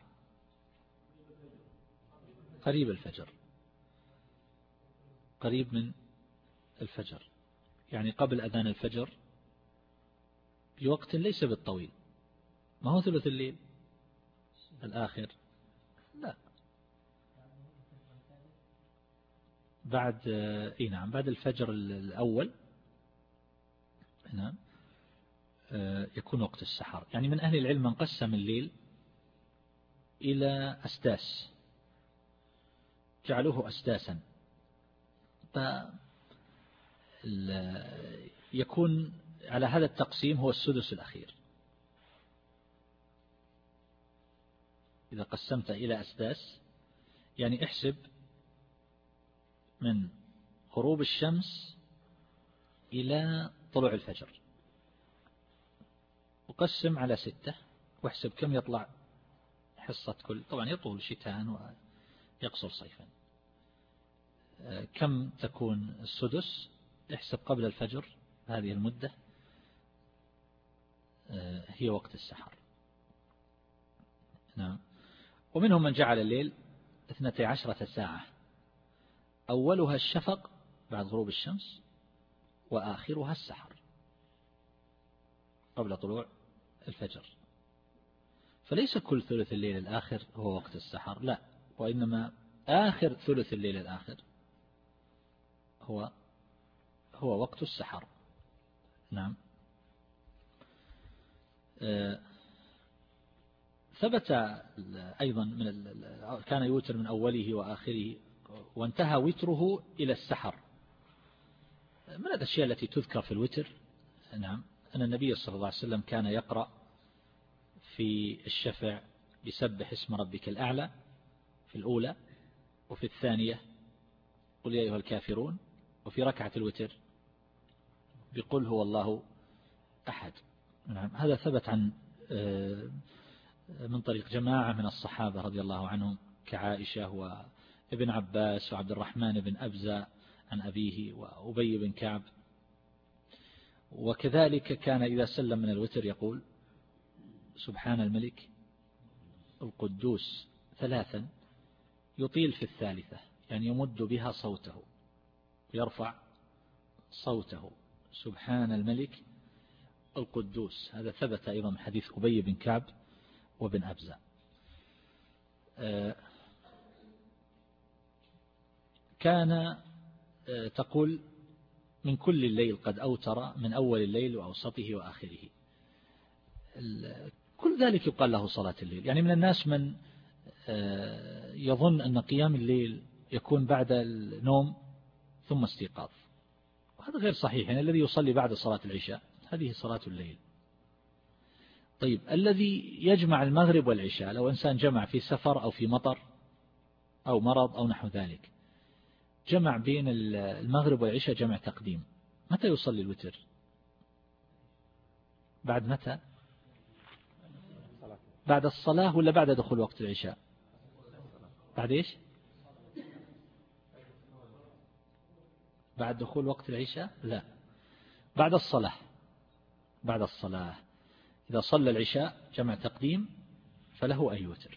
قريب الفجر، قريب من الفجر، يعني قبل أذان الفجر بوقت ليس بالطويل. ما هو ثلث الليل الآخر، لا، بعد اي نعم بعد الفجر الأول، نعم، يكون وقت السحر. يعني من أهل العلم من قسم الليل إلى أسداس، جعلوه أسداسا، فيكون على هذا التقسيم هو السدس الأخير. إذا قسمت إلى أسداس يعني احسب من غروب الشمس إلى طلوع الفجر، وقسم على ستة واحسب كم يطلع حصة كل، طبعا يطول شتاء ويقصر صيفا. كم تكون السدس؟ احسب قبل الفجر هذه المدة هي وقت السحر. نعم. ومنهم من جعل الليل اثنتي عشرة ساعة، أولها الشفق بعد غروب الشمس وآخرها السحر قبل طلوع الفجر. فليس كل ثلث الليل الآخر هو وقت السحر، لا، وإنما آخر ثلث الليل الآخر هو هو وقت السحر. نعم. ثبت أيضا من كان يوتر من أوله وآخره، وانتهى وتره إلى السحر. من الأشياء التي تذكر في الوتر، نعم، أن النبي صلى الله عليه وسلم كان يقرأ في الشفع بسبح اسم ربك الأعلى في الأولى، وفي الثانية قل يا أيها الكافرون، وفي ركعة الوتر بقل هو الله أحد. نعم. هذا ثبت عن من طريق جماعة من الصحابة رضي الله عنهم كعائشة وابن عباس وعبد الرحمن بن أبزة عن أبيه وأبي بن كعب. وكذلك كان إذا سلم من الوتر يقول سبحان الملك القدوس ثلاثا، يطيل في الثالثة، يعني يمد بها صوته ويرفع صوته، سبحان الملك القدوس. هذا ثبت أيضا من حديث أبي بن كعب وابن أبزة. كان تقول من كل الليل قد أوتر، من أول الليل وأوسطه وآخره. كل ذلك يقال له صلاة الليل. يعني من الناس من يظن أن قيام الليل يكون بعد النوم ثم استيقاظ، وهذا غير صحيح. يعني الذي يصلي بعد صلاة العشاء هذه صلاة الليل. طيب، الذي يجمع المغرب والعشاء، لو إنسان جمع في سفر أو في مطر أو مرض أو نحو ذلك، جمع بين المغرب والعشاء جمع تقديم، متى يصلي الوتر؟ بعد متى؟ بعد الصلاة ولا بعد دخول وقت العشاء؟ بعد إيش؟ بعد دخول وقت العشاء؟ لا، بعد الصلاة. بعد الصلاة إذا صلى العشاء جمع تقديم فله أن يوتر.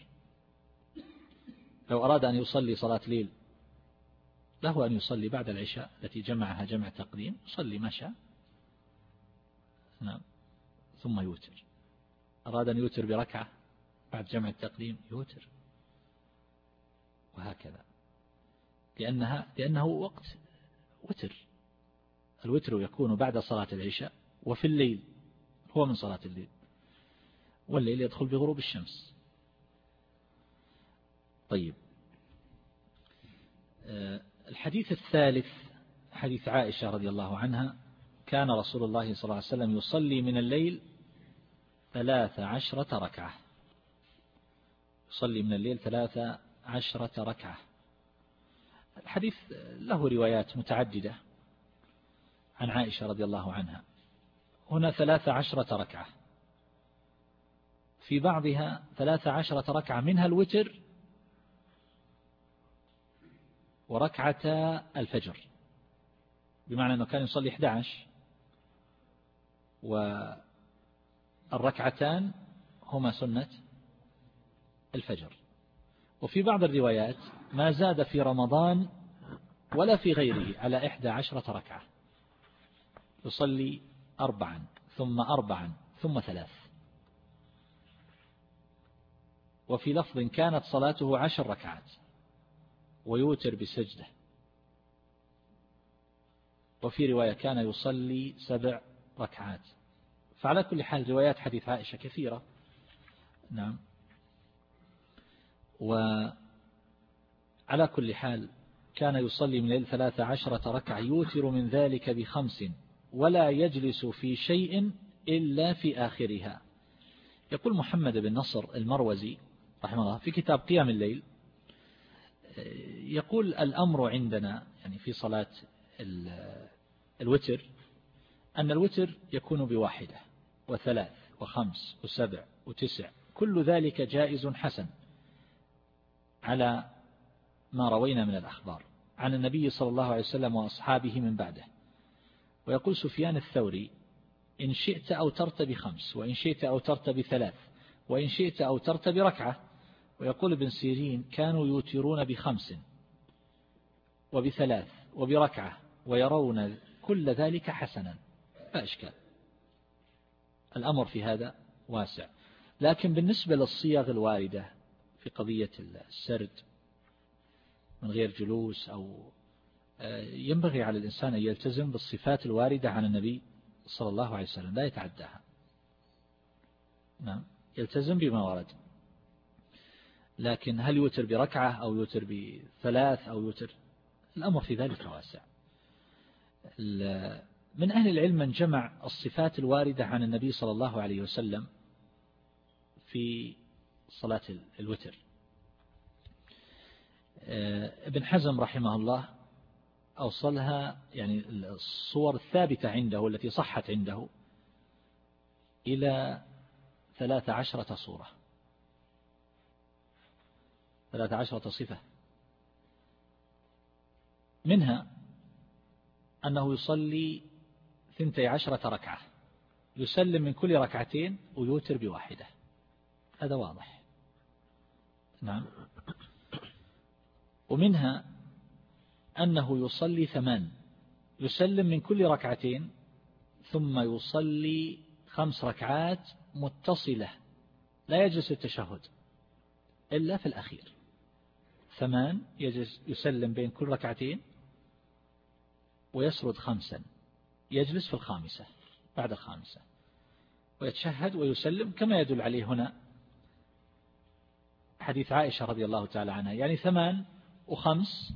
لو أراد أن يصلي صلاة ليل له أن يصلي بعد العشاء التي جمعها جمع تقديم، يصلي ما شاء. نعم. ثم يوتر. أراد أن يوتر بركعة بعد جمع التقديم يوتر، وهكذا، لأنها لأنه وقت وتر. الوتر يكون بعد صلاة العشاء، وفي الليل هو من صلاة الليل، والليل يدخل بغروب الشمس. طيب، الحديث الثالث حديث عائشة رضي الله عنها: كان رسول الله صلى الله عليه وسلم يصلي من الليل ثلاث عشرة ركعة. يصلي من الليل ثلاث عشرة ركعة. الحديث له روايات متعددة عن عائشة رضي الله عنها. هنا ثلاث عشرة ركعة، في بعضها ثلاث عشرة ركعة منها الوتر وركعة الفجر، بمعنى أنه كان يصلي أحد عشر والركعتان هما سنة الفجر. وفي بعض الروايات ما زاد في رمضان ولا في غيره على إحدى عشرة ركعة، يصلي أربعا ثم أربعا ثم ثلاث. وفي لفظ كانت صلاته عشر ركعات ويوتر بسجدة. وفي رواية كان يصلي سبع ركعات. فعلى كل حال روايات حديث عائشة كثيرة. نعم. وعلى كل حال كان يصلي من الليل ثلاث عشرة ركعة، يوتر من ذلك بخمس ولا يجلس في شيء إلا في آخرها. يقول محمد بن نصر المروزي رحمه الله في كتاب قيام الليل، يقول الأمر عندنا يعني في صلاة الوتر أن الوتر يكون بواحدة وثلاث وخمس وسبع وتسع، كل ذلك جائز حسن، على ما روينا من الأخبار عن النبي صلى الله عليه وسلم وأصحابه من بعده. ويقول سفيان الثوري: إن شئت أوترت بخمس، وإن شئت أوترت بثلاث، وإن شئت أوترت بركعة. ويقول ابن سيرين: كانوا يوترون بخمس وبثلاث وبركعة ويرون كل ذلك حسنا، لا إشكال، الأمر في هذا واسع. لكن بالنسبة للصيغ الواردة في قضية السرد من غير جلوس، أو ينبغي على الإنسان أن يلتزم بالصفات الواردة عن النبي صلى الله عليه وسلم، لا يتعداها. نعم، يلتزم بما ورد. لكن هل يوتر بركعة أو يوتر بثلاث أو يوتر، الأمر في ذلك واسع. من أهل العلم من جمع الصفات الواردة عن النبي صلى الله عليه وسلم في صلاة الوتر. ابن حزم رحمه الله أوصلها، يعني الصور الثابتة عنده التي صحت عنده، إلى ثلاث عشرة صورة، ثلاث عشرة صفة. منها أنه يصلي ثنتي عشرة ركعة، يسلم من كل ركعتين ويوتر بواحدة، هذا واضح. نعم. ومنها أنه يصلي ثمان، يسلم من كل ركعتين ثم يصلي خمس ركعات متصلة، لا يجلس التشهد إلا في الأخير. ثمان يجلس يسلم بين كل ركعتين ويسرد خمسا، يجلس في الخامسة بعد الخامسة ويتشهد ويسلم، كما يدل عليه هنا حديث عائشة رضي الله تعالى عنها، يعني ثمان وخمس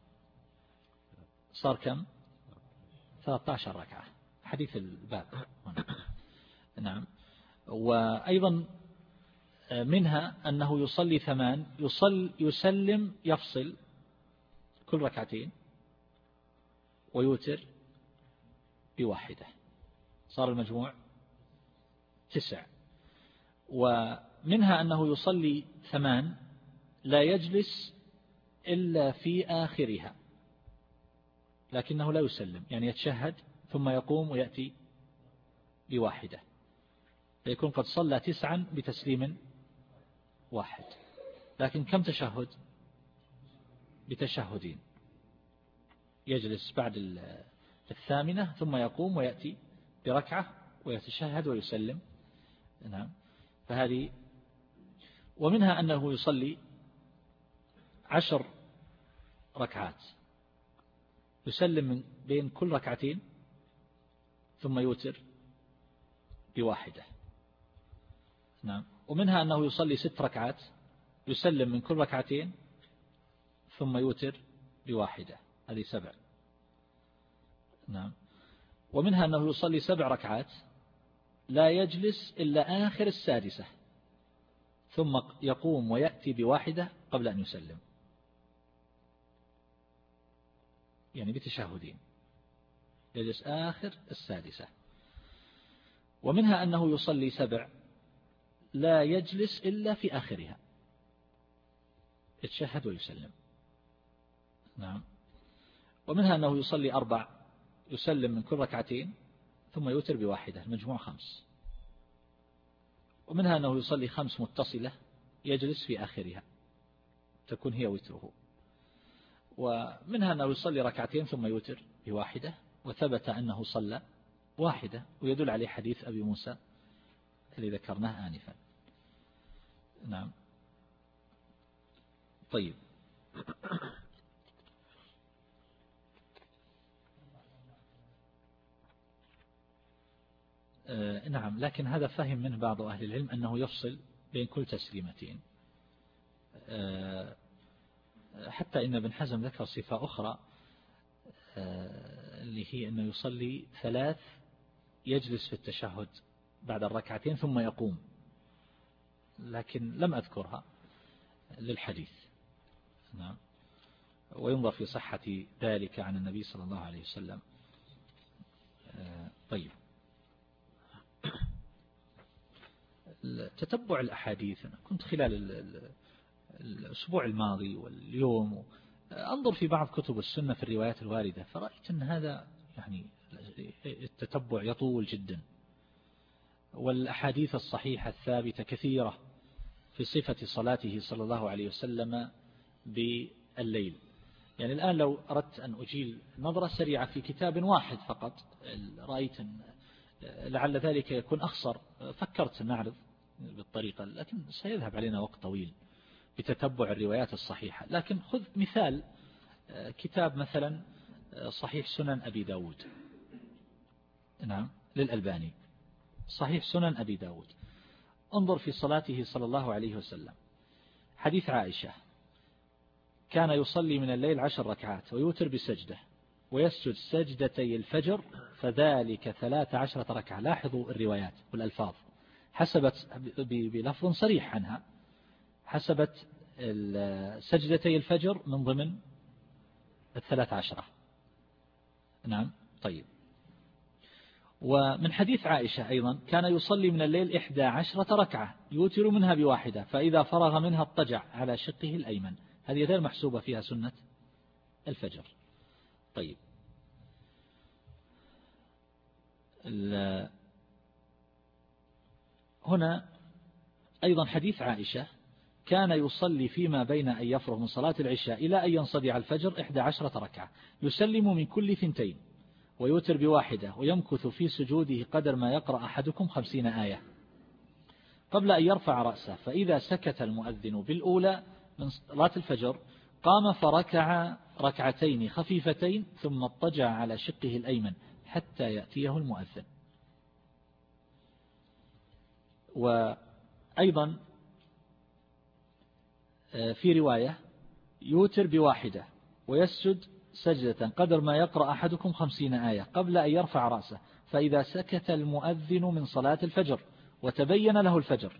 صار كم؟ ثلاثة عشر ركعة، حديث الباب هنا. نعم. وأيضا منها أنه يصلي ثمان، يصل يسلم يفصل كل ركعتين ويوتر بواحدة، صار المجموع تسع. ومنها أنه يصلي ثمان لا يجلس إلا في آخرها، لكنه لا يسلم، يعني يتشهد ثم يقوم ويأتي بواحدة، فيكون قد صلى تسعا بتسليم واحد. لكن كم تشهد؟ بتشهدين، يجلس بعد الثامنة ثم يقوم ويأتي بركعة ويتشهد ويسلم. نعم. فهذه. ومنها أنه يصلي عشر ركعات، يسلم من بين كل ركعتين ثم يوتر بواحدة. نعم. ومنها أنه يصلي ست ركعات، يسلم من كل ركعتين ثم يوتر بواحدة، هذه سبع. نعم. ومنها أنه يصلي سبع ركعات لا يجلس إلا آخر السادسة ثم يقوم ويأتي بواحدة قبل أن يسلم، يعني بتشهدين، يجلس آخر السادسة. ومنها أنه يصلي سبع لا يجلس إلا في آخرها، يتشهد ويسلم. نعم. ومنها أنه يصلي أربع، يسلم من كل ركعتين ثم يوتر بواحدة، المجموع خمس. ومنها أنه يصلي خمس متصلة يجلس في آخرها، تكون هي وتره. ومنها أنه يصلي ركعتين ثم يوتر بواحدة، وثبت أنه صلى واحدة، ويدل عليه حديث أبي موسى الذي ذكرناه آنفا. نعم. طيب. آه نعم. لكن هذا فهم منه بعض أهل العلم أنه يفصل بين كل تسليمتين. آه حتى إن ابن حزم ذكر صفة أخرى آه اللي هي أنه يصلي ثلاث يجلس في التشهد بعد الركعتين ثم يقوم، لكن لم أذكرها للحديث. نعم. وينظر في صحة ذلك عن النبي صلى الله عليه وسلم. آه طيب. تتبع الأحاديث، كنت خلال الأسبوع الماضي واليوم أنظر في بعض كتب السنة في الروايات الواردة، فرأيت أن هذا يعني التتبع يطول جدا، والأحاديث الصحيحة الثابتة كثيرة في صفة صلاته صلى الله عليه وسلم بالليل. يعني الآن لو أردت أن أجيل نظرة سريعة في كتاب واحد فقط، رأيت أن لعل ذلك يكون أخصر، فكرت نعرض بالطريقة، لكن سيذهب علينا وقت طويل بتتبع الروايات الصحيحة. لكن خذ مثال كتاب مثلا صحيح سنن أبي داود، نعم، للألباني، صحيح سنن أبي داود. انظر في صلاته صلى الله عليه وسلم، حديث عائشة: كان يصلي من الليل عشر ركعات ويوتر بسجدة ويسجد سجدتي الفجر فذلك ثلاث عشرة ركعة. لاحظوا الروايات والألفاظ، حسبت بلفظ صريح عنها، حسبت سجدتي الفجر من ضمن الثلاث عشرة. نعم، طيب. ومن حديث عائشة أيضا: كان يصلي من الليل إحدى عشرة ركعة يوتر منها بواحدة فإذا فرغ منها اضطجع على شقه الأيمن. هذه غير محسوبة فيها سنة الفجر. طيب، هنا أيضا حديث عائشة: كان يصلي فيما بين أن يفرغ من صلاة العشاء إلى أن ينصدع الفجر إحدى عشرة ركعة يسلم من كل ثنتين ويوتر بواحدة ويمكث في سجوده قدر ما يقرأ أحدكم خمسين آية قبل أن يرفع رأسه، فإذا سكت المؤذن بالأولى من صلاة الفجر قام فركع ركعتين خفيفتين ثم اضطجع على شقه الأيمن حتى يأتيه المؤذن. وأيضا في رواية: يوتر بواحدة ويسجد سجدة قدر ما يقرأ أحدكم خمسين آية قبل أن يرفع رأسه، فإذا سكت المؤذن من صلاة الفجر وتبين له الفجر.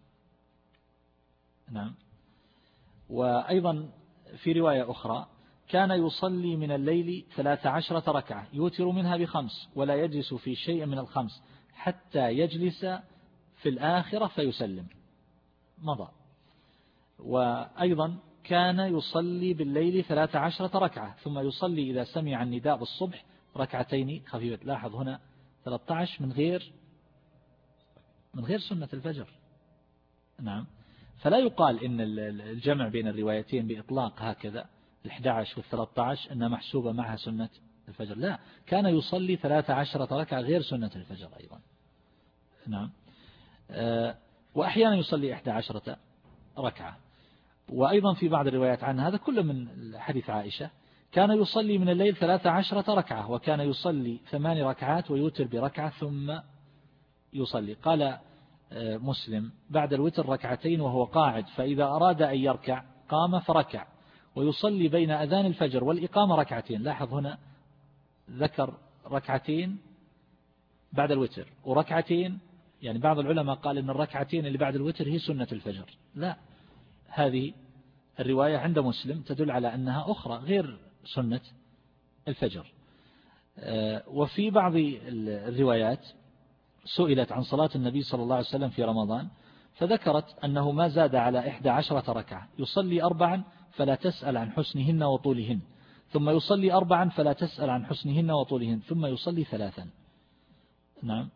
نعم. وأيضا في رواية أخرى: كان يصلي من الليل ثلاث عشرة ركعة يوتر منها بخمس ولا يجلس في شيء من الخمس حتى يجلس في الآخرة فيسلم. مضى. وأيضا كان يصلي بالليل ثلاث عشرة ركعة ثم يصلي إذا سمع النداء بالصبح ركعتين خفيفة. لاحظ هنا ثلاثة عشر من غير من غير سنة الفجر. نعم. فلا يقال إن الجمع بين الروايتين بإطلاق هكذا الإحدى عشر والثلاثة عشر أنها محسوبة معها سنة الفجر، لا، كان يصلي ثلاث عشرة ركعة غير سنة الفجر أيضا. نعم. وأحيانا يصلي إحدى عشرة ركعة. وأيضا في بعض الروايات عنه، هذا كله من حديث عائشة: كان يصلي من الليل ثلاث عشرة ركعة وكان يصلي ثمان ركعات ويوتر بركعة ثم يصلي. قال مسلم: بعد الوتر ركعتين وهو قاعد، فإذا أراد أن يركع قام فركع، ويصلي بين أذان الفجر والإقامة ركعتين. لاحظ هنا ذكر ركعتين بعد الوتر وركعتين، يعني بعض العلماء قال إن الركعتين اللي بعد الوتر هي سنة الفجر. لا، هذه الرواية عند مسلم تدل على أنها أخرى غير سنة الفجر. وفي بعض الروايات سئلت عن صلاة النبي صلى الله عليه وسلم في رمضان فذكرت أنه ما زاد على إحدى عشرة ركعة، يصلي أربعا فلا تسأل عن حسنهن وطولهن، ثم يصلي أربعا فلا تسأل عن حسنهن وطولهن، ثم يصلي ثلاثا. نعم.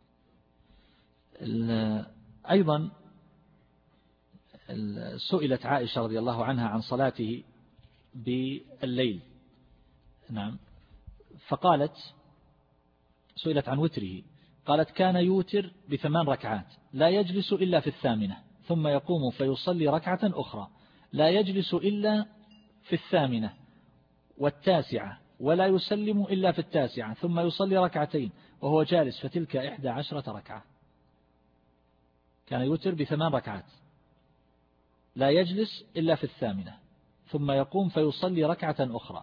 أيضا سئلت عائشة رضي الله عنها عن صلاته بالليل. نعم. فقالت، سئلت عن وتره، قالت: كان يوتر بثمان ركعات لا يجلس إلا في الثامنة ثم يقوم فيصلي ركعة أخرى لا يجلس إلا في الثامنة والتاسعة ولا يسلم إلا في التاسعة ثم يصلي ركعتين وهو جالس فتلك إحدى عشرة ركعة. كان يوتر بثمان ركعات لا يجلس إلا في الثامنة ثم يقوم فيصلي ركعة أخرى.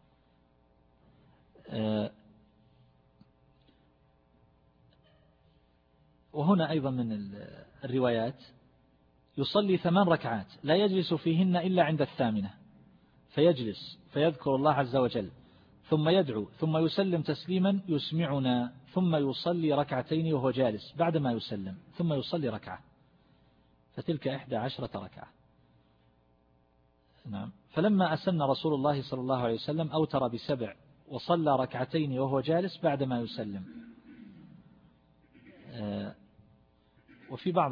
وهنا أيضا من الروايات: يصلي ثمان ركعات لا يجلس فيهن إلا عند الثامنة فيجلس فيذكر الله عز وجل ثم يدعو ثم يسلم تسليما يسمعنا ثم يصلي ركعتين وهو جالس بعدما يسلم ثم يصلي ركعة فتلك إحدى عشرة ركعة. نعم. فلما أسن رسول الله صلى الله عليه وسلم أوتر بسبع وصلى ركعتين وهو جالس بعدما يسلم. وفي بعض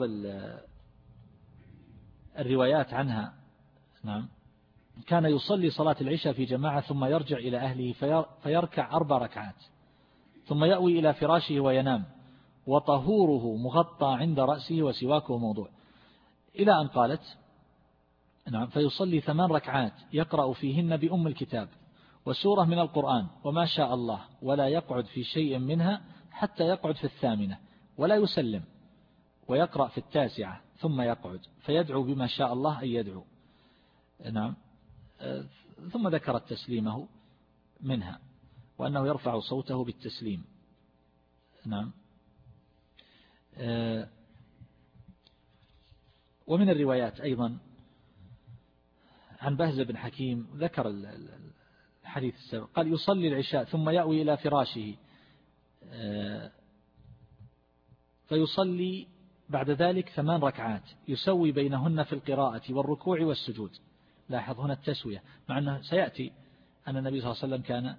الروايات عنها نعم كان يصلي صلاة العشاء في جماعة ثم يرجع إلى أهله فيركع أربع ركعات ثم يأوي إلى فراشه وينام وطهوره مغطى عند رأسه وسواكه موضوع، إلى أن قالت نعم فيصلي ثمان ركعات يقرأ فيهن بأم الكتاب وسورة من القرآن وما شاء الله، ولا يقعد في شيء منها حتى يقعد في الثامنة ولا يسلم، ويقرأ في التاسعة ثم يقعد فيدعو بما شاء الله أن يدعو. نعم. ثم ذكرت تسليمه منها وأنه يرفع صوته بالتسليم. نعم. ومن الروايات أيضا عن بهز بن حكيم ذكر الحديث السابق قال يصلي العشاء ثم يأوي إلى فراشه فيصلي بعد ذلك ثمان ركعات يسوي بينهن في القراءة والركوع والسجود. لاحظ هنا التسوية، مع أنه سيأتي أن النبي صلى الله عليه وسلم كان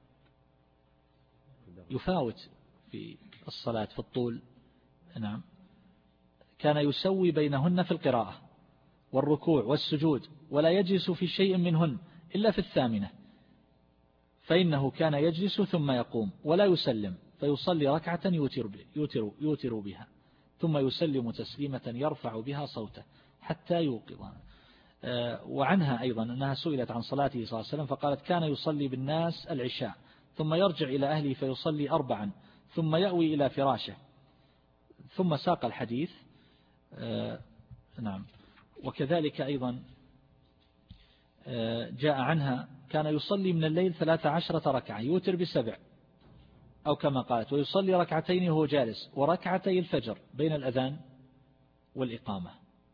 يفاوت في الصلاة في الطول. نعم. كان يسوي بينهن في القراءة والركوع والسجود ولا يجلس في شيء منهن إلا في الثامنة، فإنه كان يجلس ثم يقوم ولا يسلم فيصلي ركعة يوتر, يوتر, يوتر بها ثم يسلم تسليمة يرفع بها صوته حتى يوقظها. وعنها أيضا أنها سئلت عن صلاته صلى الله عليه وسلم فقالت كان يصلي بالناس العشاء ثم يرجع إلى أهله فيصلي أربعا ثم يأوي إلى فراشه، ثم ساق الحديث. نعم. وكذلك أيضا جاء عنها كان يصلي من الليل ثلاث عشرة ركعة يوتر بسبع أو كما قالت، ويصلي ركعتين وهو جالس وركعتي الفجر بين الأذان والإقامة.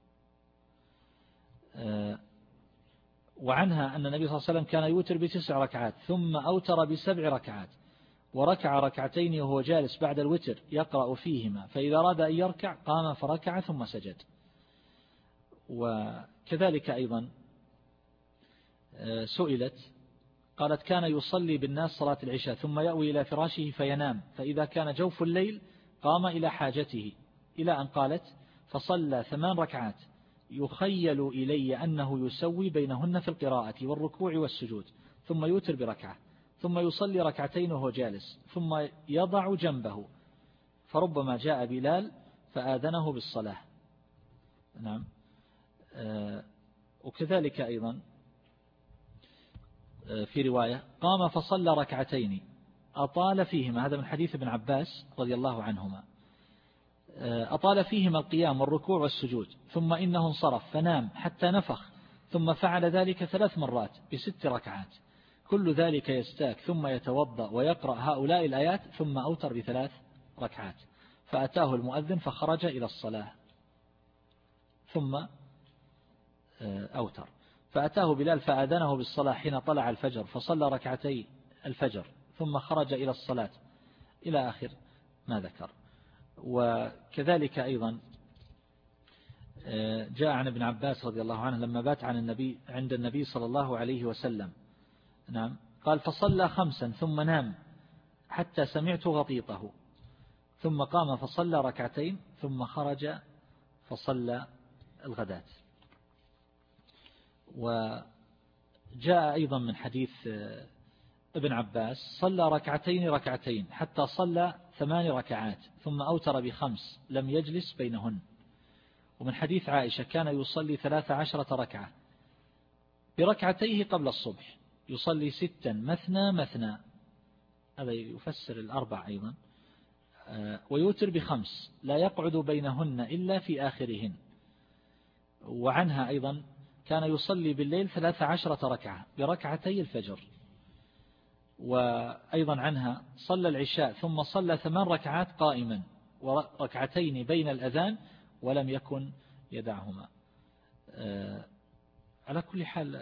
وعنها أن النبي صلى الله عليه وسلم كان يوتر بتسع ركعات ثم أوتر بسبع ركعات وركع ركعتين وهو جالس بعد الوتر يقرأ فيهما، فإذا أراد أن يركع قام فركع ثم سجد. وكذلك أيضا سئلت قالت كان يصلي بالناس صلاة العشاء ثم يأوي إلى فراشه فينام، فإذا كان جوف الليل قام إلى حاجته، إلى أن قالت فصلى ثمان ركعات يخيل إلي أنه يسوي بينهن في القراءة والركوع والسجود ثم يوتر بركعة ثم يصلي ركعتين وهو جالس ثم يضع جنبه فربما جاء بلال فآذنه بالصلاة. نعم. وكذلك أيضا في رواية قام فصلى ركعتين أطال فيهما، هذا من حديث ابن عباس رضي الله عنهما، أطال فيهما القيام والركوع والسجود ثم إنه انصرف فنام حتى نفخ ثم فعل ذلك ثلاث مرات بست ركعات، كل ذلك يستاك ثم يتوضأ ويقرأ هؤلاء الآيات ثم أوتر بثلاث ركعات، فأتاه المؤذن فخرج إلى الصلاة ثم أوتر، فأتاه بلال فآذنه بالصلاة حين طلع الفجر فصلى ركعتي الفجر ثم خرج إلى الصلاة إلى آخر ما ذكر. وكذلك أيضا جاء عن ابن عباس رضي الله عنه لما بات عن النبي عند النبي صلى الله عليه وسلم، نعم، قال فصلى خمسا ثم نام حتى سمعت غطيطه ثم قام فصلى ركعتين ثم خرج فصلى الغداة. وجاء أيضا من حديث ابن عباس صلى ركعتين ركعتين حتى صلى ثمان ركعات ثم أوتر بخمس لم يجلس بينهن. ومن حديث عائشة كان يصلي ثلاث عشرة ركعة بركعتيه قبل الصبح، يصلي ستا مثنى مثنى، هذا يفسر الأربع أيضا، ويوتر بخمس لا يقعد بينهن إلا في آخرهن. وعنها أيضا كان يصلي بالليل ثلاث عشرة ركعة بركعتي الفجر. وأيضا عنها صلى العشاء ثم صلى ثمان ركعات قائما وركعتين بين الأذان ولم يكن يدعهما. على كل حال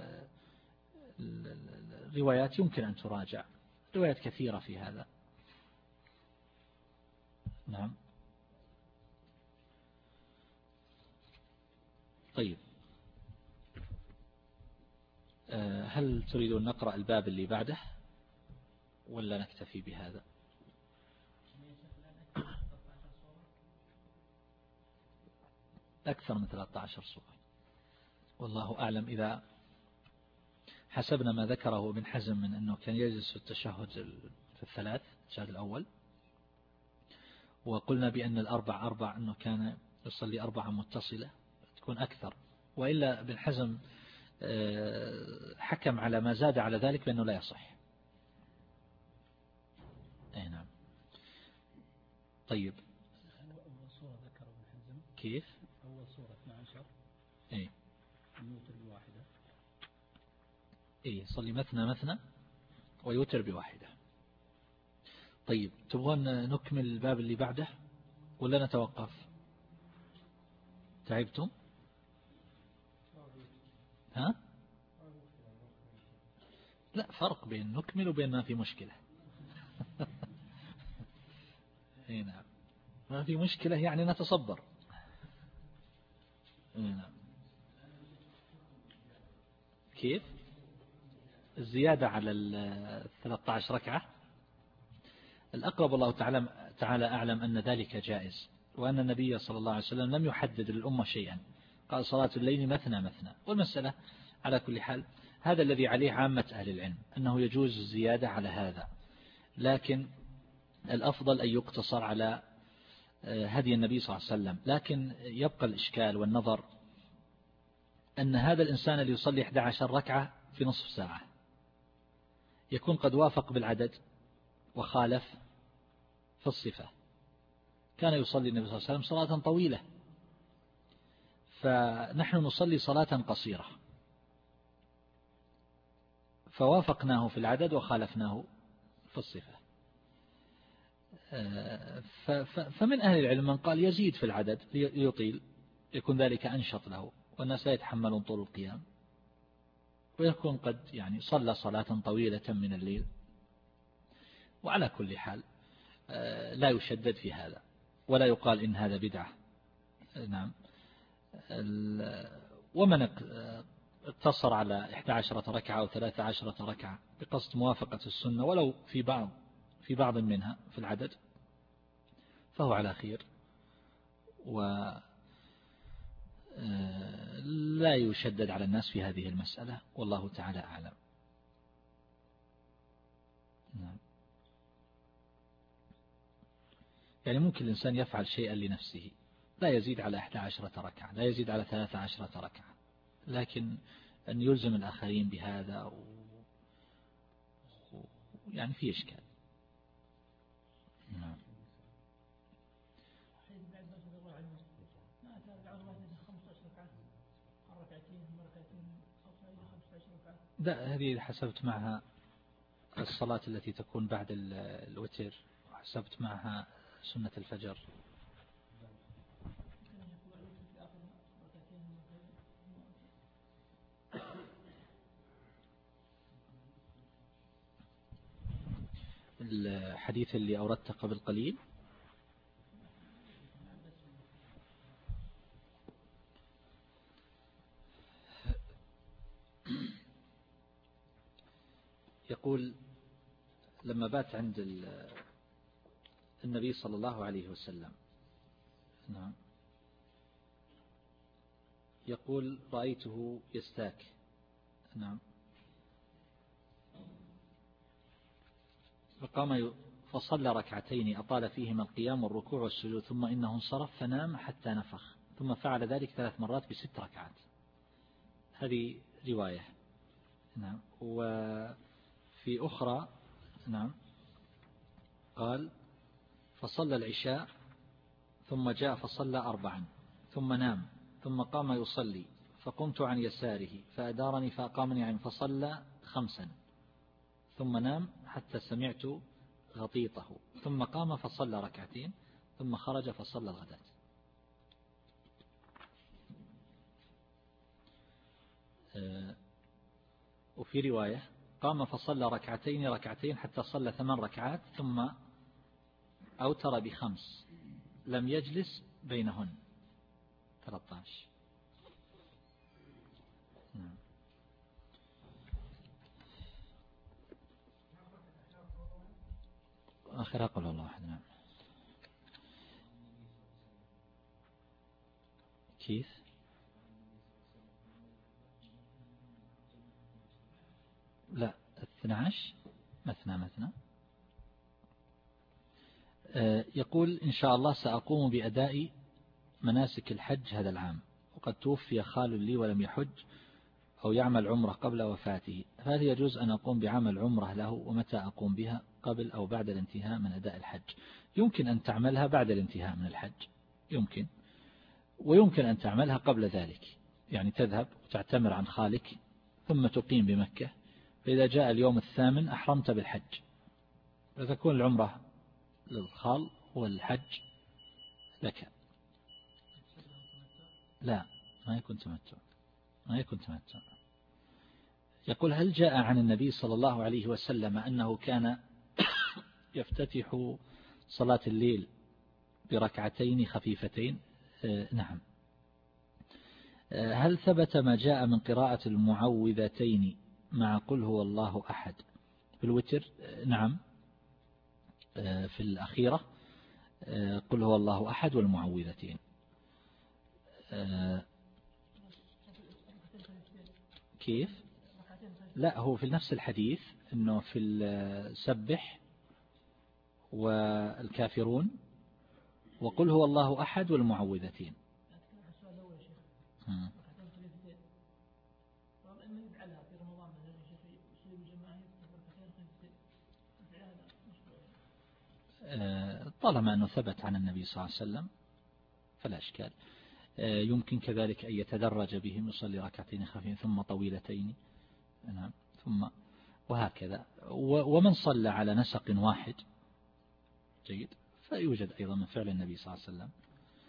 الروايات يمكن أن تراجع، روايات كثيرة في هذا. نعم. طيب، هل تريدون نقرأ الباب اللي بعده ولا نكتفي بهذا؟ أكثر من ثلاثة عشر سورة والله أعلم. إذا حسبنا ما ذكره ابن حزم من أنه كان يجلس في التشهد في الثلاث التشهد الأول، وقلنا بأن الأربع أربع أنه كان يصلي أربعة متصلة تكون أكثر، وإلا ابن حزم حكم على ما زاد على ذلك بأنه لا يصح. أي نعم. طيب أول صورة ذكر ابن حزم كيف؟ أول صورة اثنا عشر إيه يوتر بواحدة. إيه صلي مثنى مثنى ويوتر بواحدة. طيب تبغون نكمل الباب اللي بعده ولا نتوقف؟ تعبتم؟ ها؟ لا فرق بين نكمل وبين ما في مشكلة. اي نعم ما في مشكلة يعني نتصبر. اي نعم. كيف؟ الزيادة على الثلاثة عشر ركعة الأقرب الله تعالى تعالى أعلم أن ذلك جائز، وأن النبي صلى الله عليه وسلم لم يحدد للأمة شيئا، قال صلاة الليل مثنى مثنى. والمسألة على كل حال هذا الذي عليه عامة أهل العلم أنه يجوز الزيادة على هذا، لكن الأفضل أن يقتصر على هدي النبي صلى الله عليه وسلم. لكن يبقى الإشكال والنظر أن هذا الإنسان اللي يصلي إحدى عشرة ركعة في نصف ساعة يكون قد وافق بالعدد وخالف في الصفة. كان يصلي النبي صلى الله عليه وسلم صلاة طويلة، فنحن نصلي صلاة قصيرة، فوافقناه في العدد وخالفناه في الصفة. فمن أهل العلم من قال يزيد في العدد ليطيل، يكون ذلك أنشط له والناس لا يتحملون طول القيام، ويكون قد يعني صلى صلاة طويلة من الليل. وعلى كل حال لا يشدد في هذا ولا يقال إن هذا بدعة. نعم. ومن اقتصر على إحدى عشرة ركعة أو ثلاثة عشرة ركعة بقصد موافقة السنة ولو في بعض في بعض منها في العدد فهو على خير، ولا يشدد على الناس في هذه المسألة، والله تعالى أعلم. نعم. يعني ممكن الإنسان يفعل شيئا لنفسه لا يزيد على إحدى عشرة ركعة، لا يزيد على ثلاثة عشرة ركعة، لكن أن يلزم الآخرين بهذا و... يعني في إشكال. نعم. لا هذه حسبت معها الصلاة التي تكون بعد الوتر، وحسبت معها سنة الفجر. الحديث اللي أوردته قبل قليل يقول لما بات عند النبي صلى الله عليه وسلم، نعم، يقول رأيته يستاك، نعم، فقام فصلى ركعتين أطال فيهما القيام والركوع والسجود، ثم إنه انصرف فنام حتى نفخ، ثم فعل ذلك ثلاث مرات بست ركعات. هذه رواية. نعم. وفي أخرى نعم قال فصلى العشاء ثم جاء فصلى أربعا ثم نام ثم قام يصلي فقمت عن يساره فأدارني فأقامني عنه فصلى خمسا ثم نام حتى سمعت غطيطه ثم قام فصلى ركعتين ثم خرج فصلى الغداة. وفي رواية قام فصلى ركعتين ركعتين حتى صلى ثمان ركعات ثم أوتر بخمس لم يجلس بينهن. ثلاثة عشر. آخرها قل الله أحد. نعم. كيف؟ لا اثنى عشر مثنى مثنى. يقول إن شاء الله سأقوم بأداء مناسك الحج هذا العام، وقد توفي خال لي ولم يحج أو يعمل عمره قبل وفاته، فهل يجوز أن أقوم بعمل عمره له؟ ومتى أقوم بها، قبل أو بعد الانتهاء من أداء الحج؟ يمكن أن تعملها بعد الانتهاء من الحج، يمكن، ويمكن أن تعملها قبل ذلك، يعني تذهب وتعتمر عن خالك ثم تقيم بمكة، فإذا جاء اليوم الثامن أحرمت بالحج، فتكون العمرة للخال والحج لك. لا ما يكون تمتع، ما يكون تمتع. يقول هل جاء عن النبي صلى الله عليه وسلم أنه كان يفتتح صلاة الليل بركعتين خفيفتين؟ آه نعم. آه هل ثبت ما جاء من قراءة المعوذتين مع قل هو الله أحد في الوتر؟ آه نعم. آه في الأخيرة آه قل هو الله أحد والمعوذتين. آه كيف؟ لا هو في نفس الحديث أنه في السبح والكافرون وقل هو الله أحد والمعوذتين. طالما أنه ثبت عن النبي صلى الله عليه وسلم فلا إشكال. يمكن كذلك أن يتدرج بهم، يصلي ركعتين خفيفتين ثم طويلتين، نعم، ثم وهكذا. ومن صلى على نسق واحد جيد فيوجد أيضا من فعل النبي صلى الله عليه وسلم.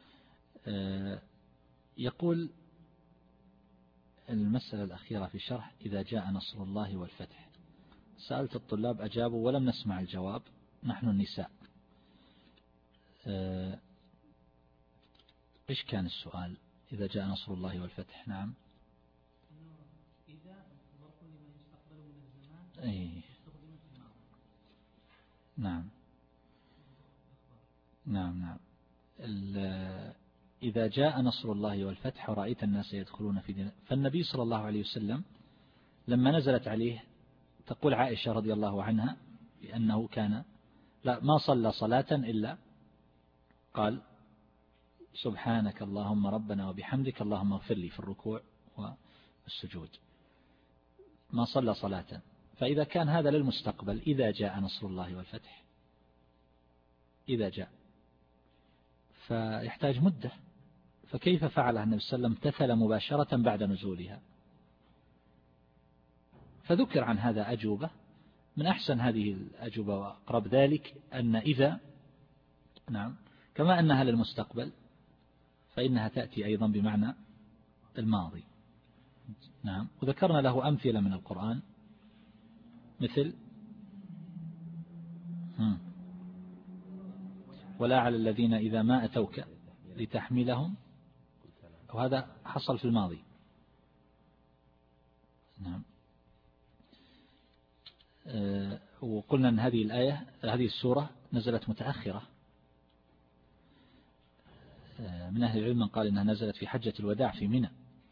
يقول المسألة الأخيرة في شرح إذا جاء نصر الله والفتح، سألت الطلاب أجابوا ولم نسمع الجواب، نحن النساء. إيش كان السؤال؟ إذا جاء نصر الله والفتح. نعم. إذا ظرف لما يستقبل من الزمان أي. نعم نعم نعم. إذا جاء نصر الله والفتح ورأيت الناس يدخلون في دين، فالنبي صلى الله عليه وسلم لما نزلت عليه تقول عائشة رضي الله عنها بأنه كان لا ما صلى صلاة إلا قال سبحانك اللهم ربنا وبحمدك اللهم اغفر لي في الركوع والسجود، ما صلى صلاة. فإذا كان هذا للمستقبل إذا جاء نصر الله والفتح، إذا جاء فيحتاج مدة، فكيف فعلها النبي صلى الله عليه وسلم؟ امتثل مباشرة بعد نزولها. فذكر عن هذا أجوبة، من أحسن هذه الأجوبة وأقرب ذلك أن إذا نعم كما أنها للمستقبل فإنها تأتي أيضا بمعنى الماضي. نعم. وذكرنا له أمثلة من القرآن مثل هم. ولا على الذين إذا ما أتوك لتحملهم، وهذا حصل في الماضي. نعم. أه وقلنا أن هذه الآية هذه السورة نزلت متأخرة، أه من أهل العلم من قال أنها نزلت في حجة الوداع في منى،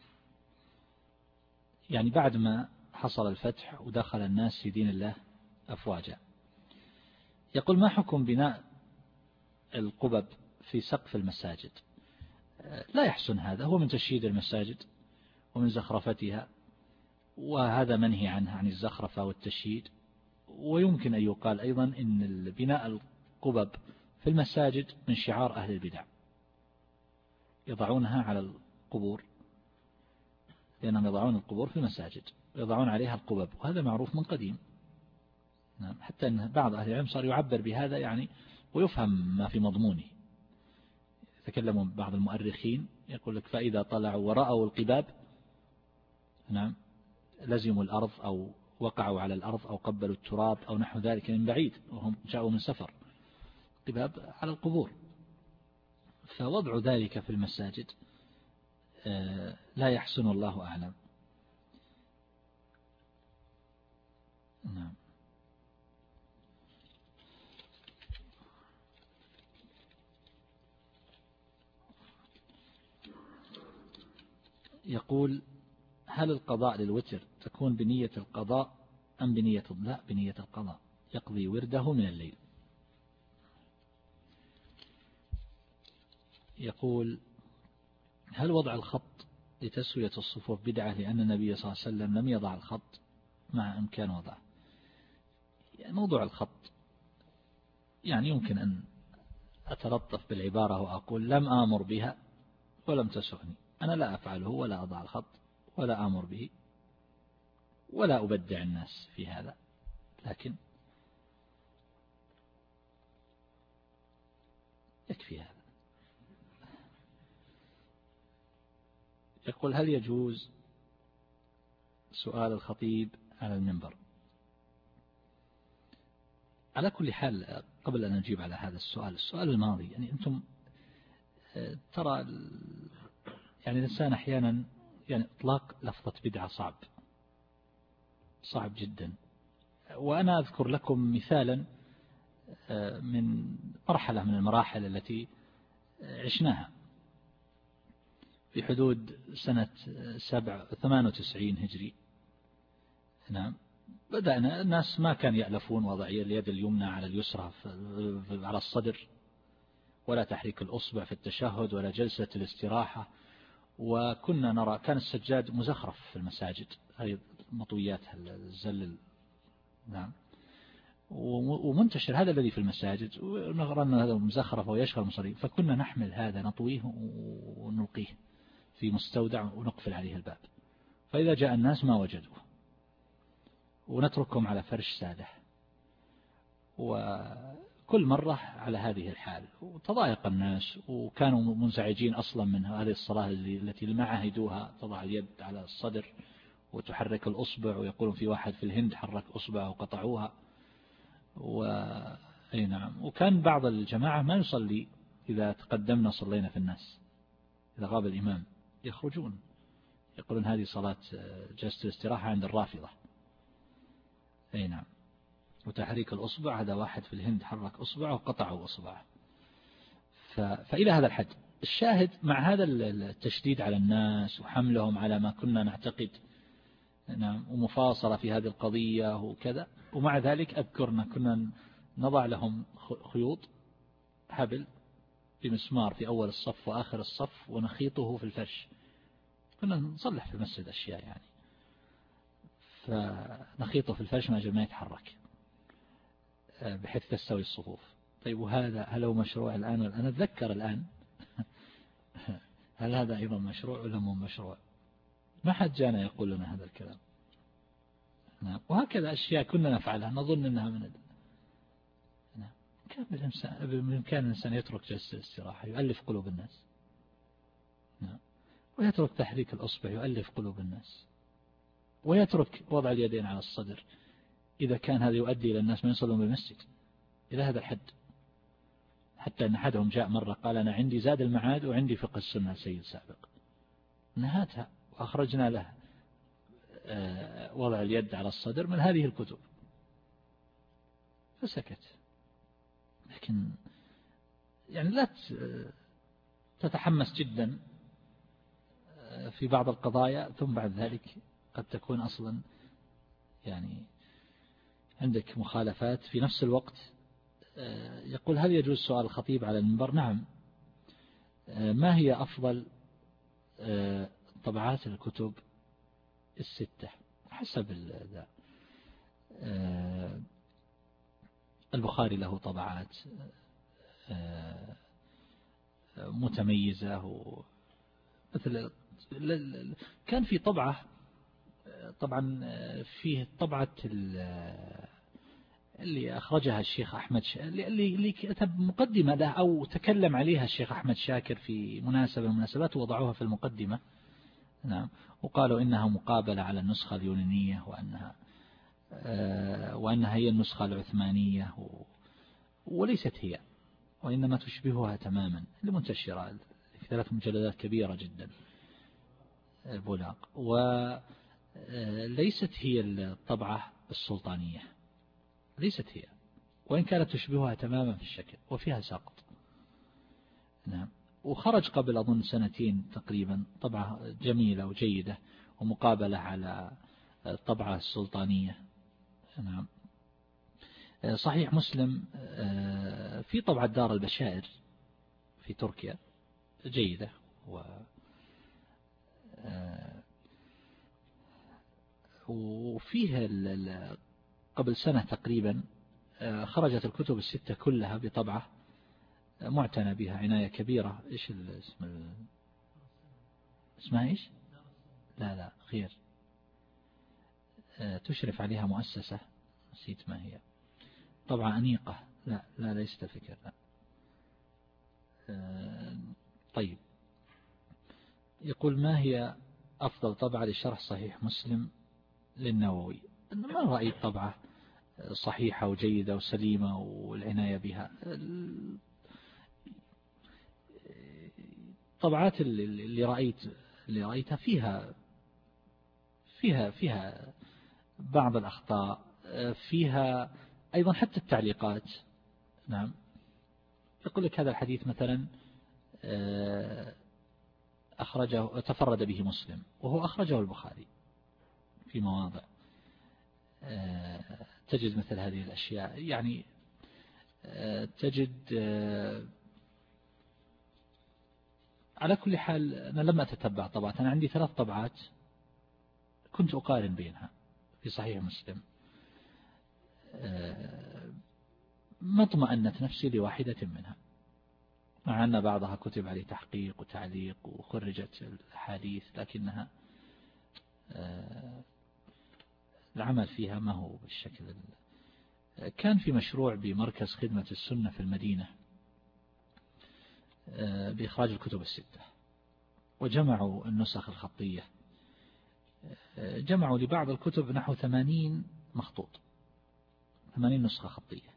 يعني بعد ما حصل الفتح ودخل الناس في دين الله أفواجا. يقول ما حكم بناء القبب في سقف المساجد؟ لا يحسن هذا، هو من تشييد المساجد ومن زخرفتها، وهذا منهي عنه عن الزخرفة والتشييد. ويمكن أن يقال أيضا إن بناء القبب في المساجد من شعار أهل البدع، يضعونها على القبور لأنهم يضعون القبور في المساجد ويضعون عليها القبب، وهذا معروف من قديم. نعم. حتى أن بعض أهل العلم صار يعبر بهذا يعني ويفهم ما في مضمونه. يتكلموا بعض المؤرخين يقول لك فإذا طلعوا ورأوا القباب نعم لزموا الأرض أو وقعوا على الأرض أو قبلوا التراب أو نحو ذلك من بعيد وهم جاءوا من سفر، قباب على القبور. فوضع ذلك في المساجد لا يحسن، الله أعلم. نعم. يقول هل القضاء للوتر تكون بنية القضاء أم بنية لا بنية القضاء، يقضي ورده من الليل. يقول هل وضع الخط لتسوية الصفوف بدعة لأن النبي صلى الله عليه وسلم لم يضع الخط مع إمكان وضعه؟ يعني موضوع الخط يعني يمكن أن أتلطف بالعبارة وأقول لم آمر بها ولم تسعني، أنا لا أفعله ولا أضع الخط ولا آمر به ولا أبدع الناس في هذا، لكن يكفي هذا. يقول هل يجوز سؤال الخطيب على المنبر؟ على كل حال قبل أن نجيب على هذا السؤال، السؤال الماضي يعني أنتم ترى يعني الإنسان أحيانا يعني إطلاق لفظة بدعة صعب صعب جدا. وأنا أذكر لكم مثالا من مرحلة من المراحل التي عشناها في حدود سنة سبع ثمان وتسعين هجري. نعم بدأنا الناس ما كان يألفون وضع اليد اليمنى على اليسرى على الصدر، ولا تحريك الأصبع في التشهد، ولا جلسة الاستراحة. وكنا نرى كان السجاد مزخرف في المساجد، هذه مطويات الزل. نعم ومنتشر هذا الذي في المساجد، ونرى أن هذا مزخرف ويشغل المصلين، فكنا نحمل هذا نطويه ونلقيه في مستودع ونقفل عليه الباب، فإذا جاء الناس ما وجدوه ونتركهم على فرش سادح. وكل مرة على هذه الحال، وتضايق الناس وكانوا منزعجين أصلا من هذه الصلاة التي لم عهدوها، تضع اليد على الصدر وتحرك الأصبع، ويقولون في واحد في الهند حرك أصبعه وقطعوها. و... أي نعم. وكان بعض الجماعة ما يصلي إذا تقدمنا صلينا في الناس، إذا غاب الإمام يخرجون يقولون هذه صلاة جلسة الاستراحة عند الرافضة. أي نعم. وتحريك الأصبع هذا واحد في الهند حرك أصبعه وقطعه أصبعه. ف... فإلى هذا الحد الشاهد مع هذا التشديد على الناس وحملهم على ما كنا نعتقد، نعم، ومفاصلة في هذه القضية وكذا، ومع ذلك أذكرنا كنا نضع لهم خيوط حبل بمسمار في أول الصف وآخر الصف ونخيطه في الفرش. كنا نصلح في المسجد أشياء يعني، فنخيطه في الفرش ما ما يتحرك بحيث تستوي الصفوف. طيب وهذا هل هو مشروع الآن؟ أنا أتذكر الآن هل هذا أيضا مشروع ولا مو مشروع؟ ما حد جانا يقول لنا هذا الكلام. نعم. وهكذا أشياء كنا نفعلها نظن أنها من نعم. كان بالإنسان بإمكان الإنسان يترك جلسة الاستراحة يؤلف قلوب الناس، نعم، ويترك تحريك الأصبع يؤلف قلوب الناس، ويترك وضع اليدين على الصدر إذا كان هذا يؤدي إلى الناس ما يصلون بالمسجد إلى هذا الحد. حتى أن أحدهم جاء مرة قال أنا عندي زاد المعاد وعندي فقه السنة سيد سابق، نهاتها وأخرجنا له وضع اليد على الصدر من هذه الكتب فسكت. لكن يعني لا تتحمس جدا في بعض القضايا ثم بعد ذلك قد تكون أصلا يعني عندك مخالفات في نفس الوقت. يقول هل يجوز سؤال الخطيب على المنبر؟ نعم. ما هي أفضل طبعات الكتب الستة حسب ذا؟ البخاري له طبعات متميزة، مثل كان في طبعة طبعا فيه طبعة اللي أخرجها الشيخ أحمد ش... اللي اللي كتب مقدمة له أو تكلم عليها الشيخ أحمد شاكر في مناسبة من المناسبات ووضعوها في المقدمة. نعم. وقالوا إنها مقابلة على النسخة اليونانية وأنها آه وأنها هي النسخة العثمانية و... وليست هي، وإنما تشبهها تماما، المنتشرة في ثلاث مجلدات كبيرة جدا البولاق، وليست هي الطبعة السلطانية، ليست هي، وإن كانت تشبهها تماما في الشكل وفيها سقط. نعم. وخرج قبل أظن سنتين تقريبا طبعة جميلة وجيدة ومقابلة على الطبعة السلطانية. نعم. صحيح مسلم في طبعة دار البشائر في تركيا جيدة، و وفيه قبل سنة تقريبا خرجت الكتب الستة كلها بطبعة معتنى بها عناية كبيرة. إيش الاسم؟ اسمها إيش؟ لا لا غير، تشرف عليها مؤسسة نسيت ما هي، طبعة أنيقة. لا لا ليست الفكرة. لا. طيب، يقول ما هي أفضل طبعة لشرح صحيح مسلم للنووي؟ ما رأيت طبعة صحيحة وجيدة وسليمة والعناية بها. الطبعات اللي رأيت اللي رأيتها فيها فيها فيها بعض الأخطاء، فيها أيضا حتى التعليقات. نعم. يقول لك هذا الحديث مثلا أخرجه تفرد به مسلم وهو أخرجه البخاري في مواضع. تجد مثل هذه الأشياء، يعني تجد على كل حال. أنا لما أتتبع طبعات، أنا عندي ثلاث طبعات كنت أقارن بينها في صحيح مسلم، ما اطمأنت نفسي لواحدة منها، مع أن بعضها كتب عليه تحقيق وتعليق وخرجت الأحاديث، لكنها العمل فيها ما هو بالشكل. كان في مشروع بمركز خدمة السنة في المدينة بإخراج الكتب الستة، وجمعوا النسخ الخطية، جمعوا لبعض الكتب نحو ثمانين مخطوط، ثمانين نسخة خطية.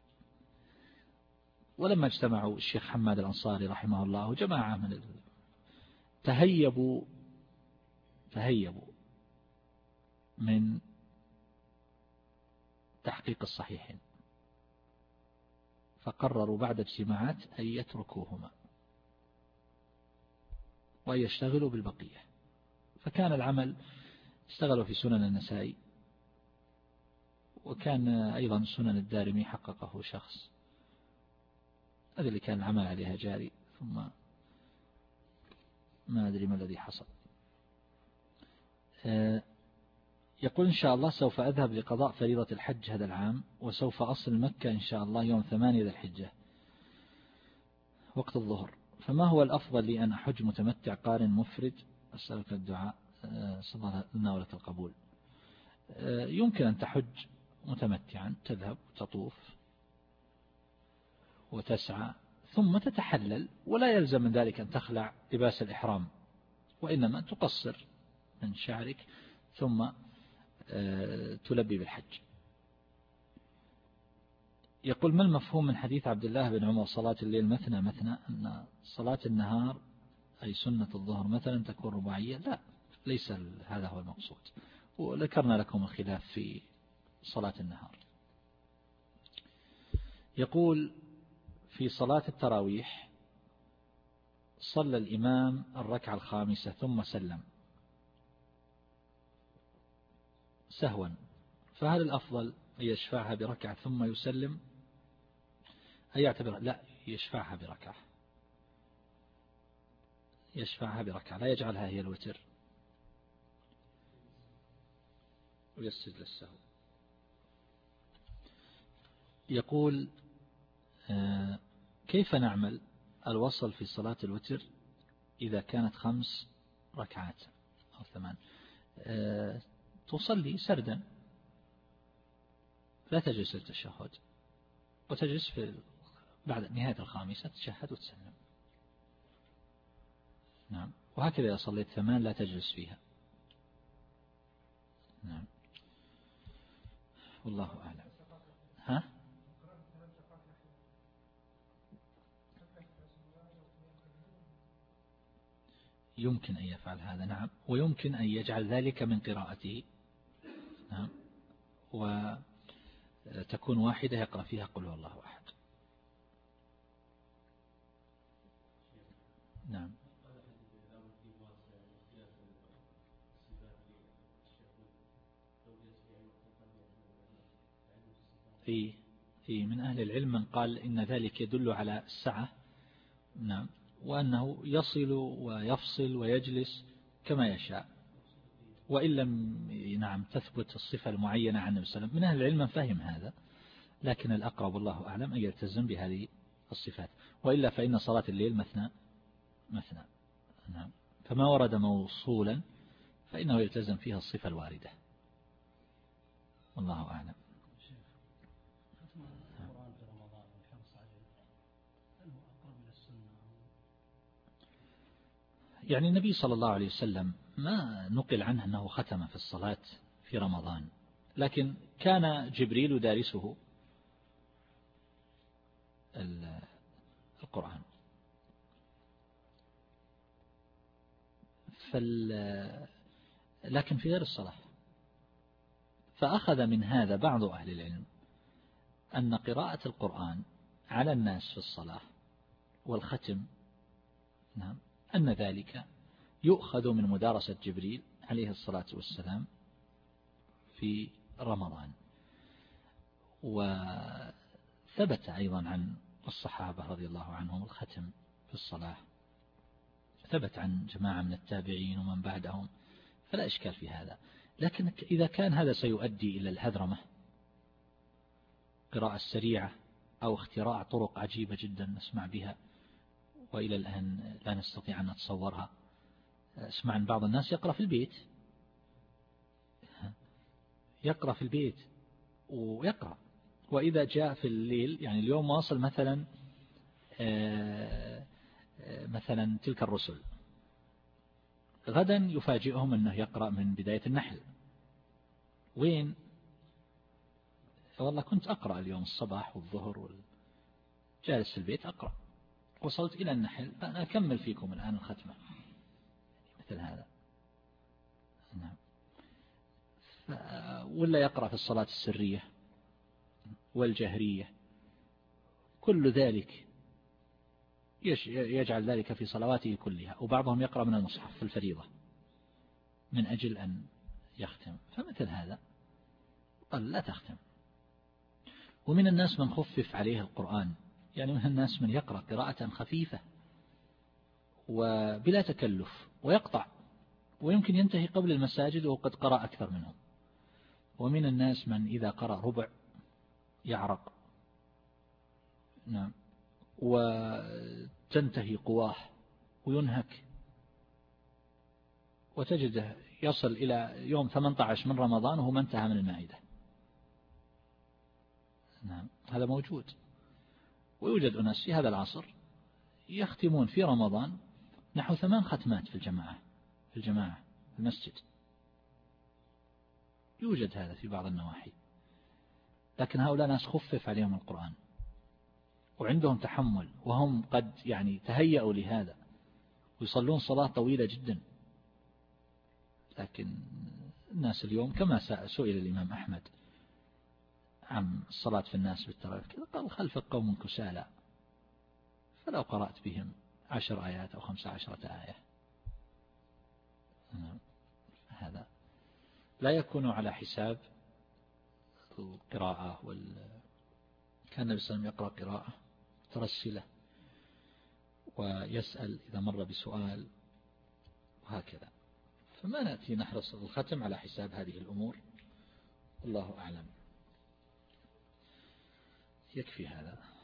ولما اجتمعوا الشيخ حماد الأنصاري رحمه الله وجماعة من ال... تهيبوا تهيبوا من تحقيق الصحيحين، فقرروا بعد اجتماعات أن يتركوهما وأن يشتغلوا بالبقية. فكان العمل اشتغلوا في سنن النسائي، وكان أيضا سنن الدارمي حققه شخص، هذا اللي كان العمل عليها جاري، ثم ما أدري ما الذي حصل. يقول إن شاء الله سوف أذهب لقضاء فريضة الحج هذا العام، وسوف أصل مكة إن شاء الله يوم ثمانية ذي الحجة وقت الظهر، فما هو الأفضل لي أن أحج متمتع قارن مفرد؟ أسألك الدعاء، صلى الله لنا ولك القبول. يمكن أن تحج متمتعا، تذهب وتطوف وتسعى ثم تتحلل، ولا يلزم من ذلك أن تخلع لباس الإحرام، وإنما تقصر من شعرك ثم تلبي بالحج. يقول ما المفهوم من حديث عبد الله بن عمر صلاة الليل مثنى مثنى، أن صلاة النهار أي سنة الظهر مثلا تكون رباعية؟ لا، ليس هذا هو المقصود، وذكرنا لكم الخلاف في صلاة النهار. يقول في صلاة التراويح صلى الإمام الركعة الخامسة ثم سلم سهوا، فهل الأفضل أن يشفعها بركعة ثم يسلم؟ أي يعتبر لا، يشفعها بركعة، يشفعها بركعة، لا يجعلها هي الوتر ويسجد للسهو. يقول كيف نعمل الوصل في صلاة الوتر إذا كانت خمس ركعات أو ثمان؟ تصلي سردا، لا تجلس للتشهد، وتجلس في بعد نهاية الخامسة تشهد وتسلم. نعم، وهكذا إذا صليت ثمان لا تجلس فيها. نعم، والله أعلم. ها؟ يمكن أن يفعل هذا، نعم، ويمكن أن يجعل ذلك من قراءته. نعم، وتكون واحدة يقرأ فيها قل هو الله أحد. نعم. في في من أهل العلم من قال إن ذلك يدل على السعة، نعم، وأنه يصل ويفصل ويجلس كما يشاء، وإن لم نعم تثبت الصفة المعينة عن النبي صلى الله عليه وسلم. من أهل العلم من فهم هذا، لكن الأقرب والله أعلم أن يلتزم بهذه الصفات، وإلا فإن صلاة الليل مثنى مثنى، نعم، فما ورد موصولا فإنه يلتزم فيها الصفة الواردة، والله أعلم. يعني النبي صلى الله عليه وسلم ما نقل عنه أنه ختم في الصلاة في رمضان، لكن كان جبريل دارسه القرآن. فال لكن في غير الصلاة، فأخذ من هذا بعض أهل العلم أن قراءة القرآن على الناس في الصلاة والختم، نعم، أن ذلك يؤخذ من مدارسة جبريل عليه الصلاة والسلام في رمضان. وثبت أيضا عن الصحابة رضي الله عنهم الختم في الصلاة، ثبت عن جماعة من التابعين ومن بعدهم، فلا إشكال في هذا. لكن إذا كان هذا سيؤدي إلى الهذرمة، قراءة سريعة أو اختراع طرق عجيبة جدا نسمع بها وإلى الآن لا نستطيع أن نتصورها. اسمع عن بعض الناس يقرأ في البيت، يقرأ في البيت ويقرأ، وإذا جاء في الليل، يعني اليوم واصل مثلا مثلا تلك الرسل، غدا يفاجئهم أنه يقرأ من بداية النحل. وين؟ والله كنت أقرأ اليوم الصباح والظهر جالس في البيت أقرأ، وصلت إلى النحل، أنا أكمل فيكم الآن الختمة، مثل هذا، نعم. ولا يقرأ في الصلاة السرية والجهرية، كل ذلك يجعل ذلك في صلواته كلها. وبعضهم يقرأ من المصحف في الفريضة من أجل أن يختم، فمثل هذا قال لا تختم. ومن الناس من خفف عليه القرآن، يعني من الناس من يقرأ قراءة خفيفة وبلا تكلف ويقطع، ويمكن ينتهي قبل المساجد وقد قرأ أكثر منهم. ومن الناس من إذا قرأ ربع يعرق، نعم، وتنتهي قواه وينهك، وتجده يصل إلى يوم ثمانية عشر من رمضان وهو ما انتهى من المائدة، نعم، هذا موجود. ويوجد أناس في هذا العصر يختمون في رمضان نحو ثمان ختمات في الجماعة في الجماعة في المسجد، يوجد هذا في بعض النواحي. لكن هؤلاء ناس خفف عليهم القرآن وعندهم تحمل، وهم قد يعني تهيأوا لهذا ويصلون صلاة طويلة جدا. لكن الناس اليوم كما سئل الإمام أحمد عن الصلاة في الناس بالتراويح كذا، قال خلفك قوم كسالى، فلو قرأت بهم عشر آيات أو خمس عشرة آية، هذا لا يكون على حساب القراءة. وال... كان النبي صلى الله عليه وسلم يقرأ قراءة ترسله ويسأل إذا مر بسؤال وهكذا، فما نأتي نحرص الختم على حساب هذه الأمور، والله أعلم. يكفي هذا.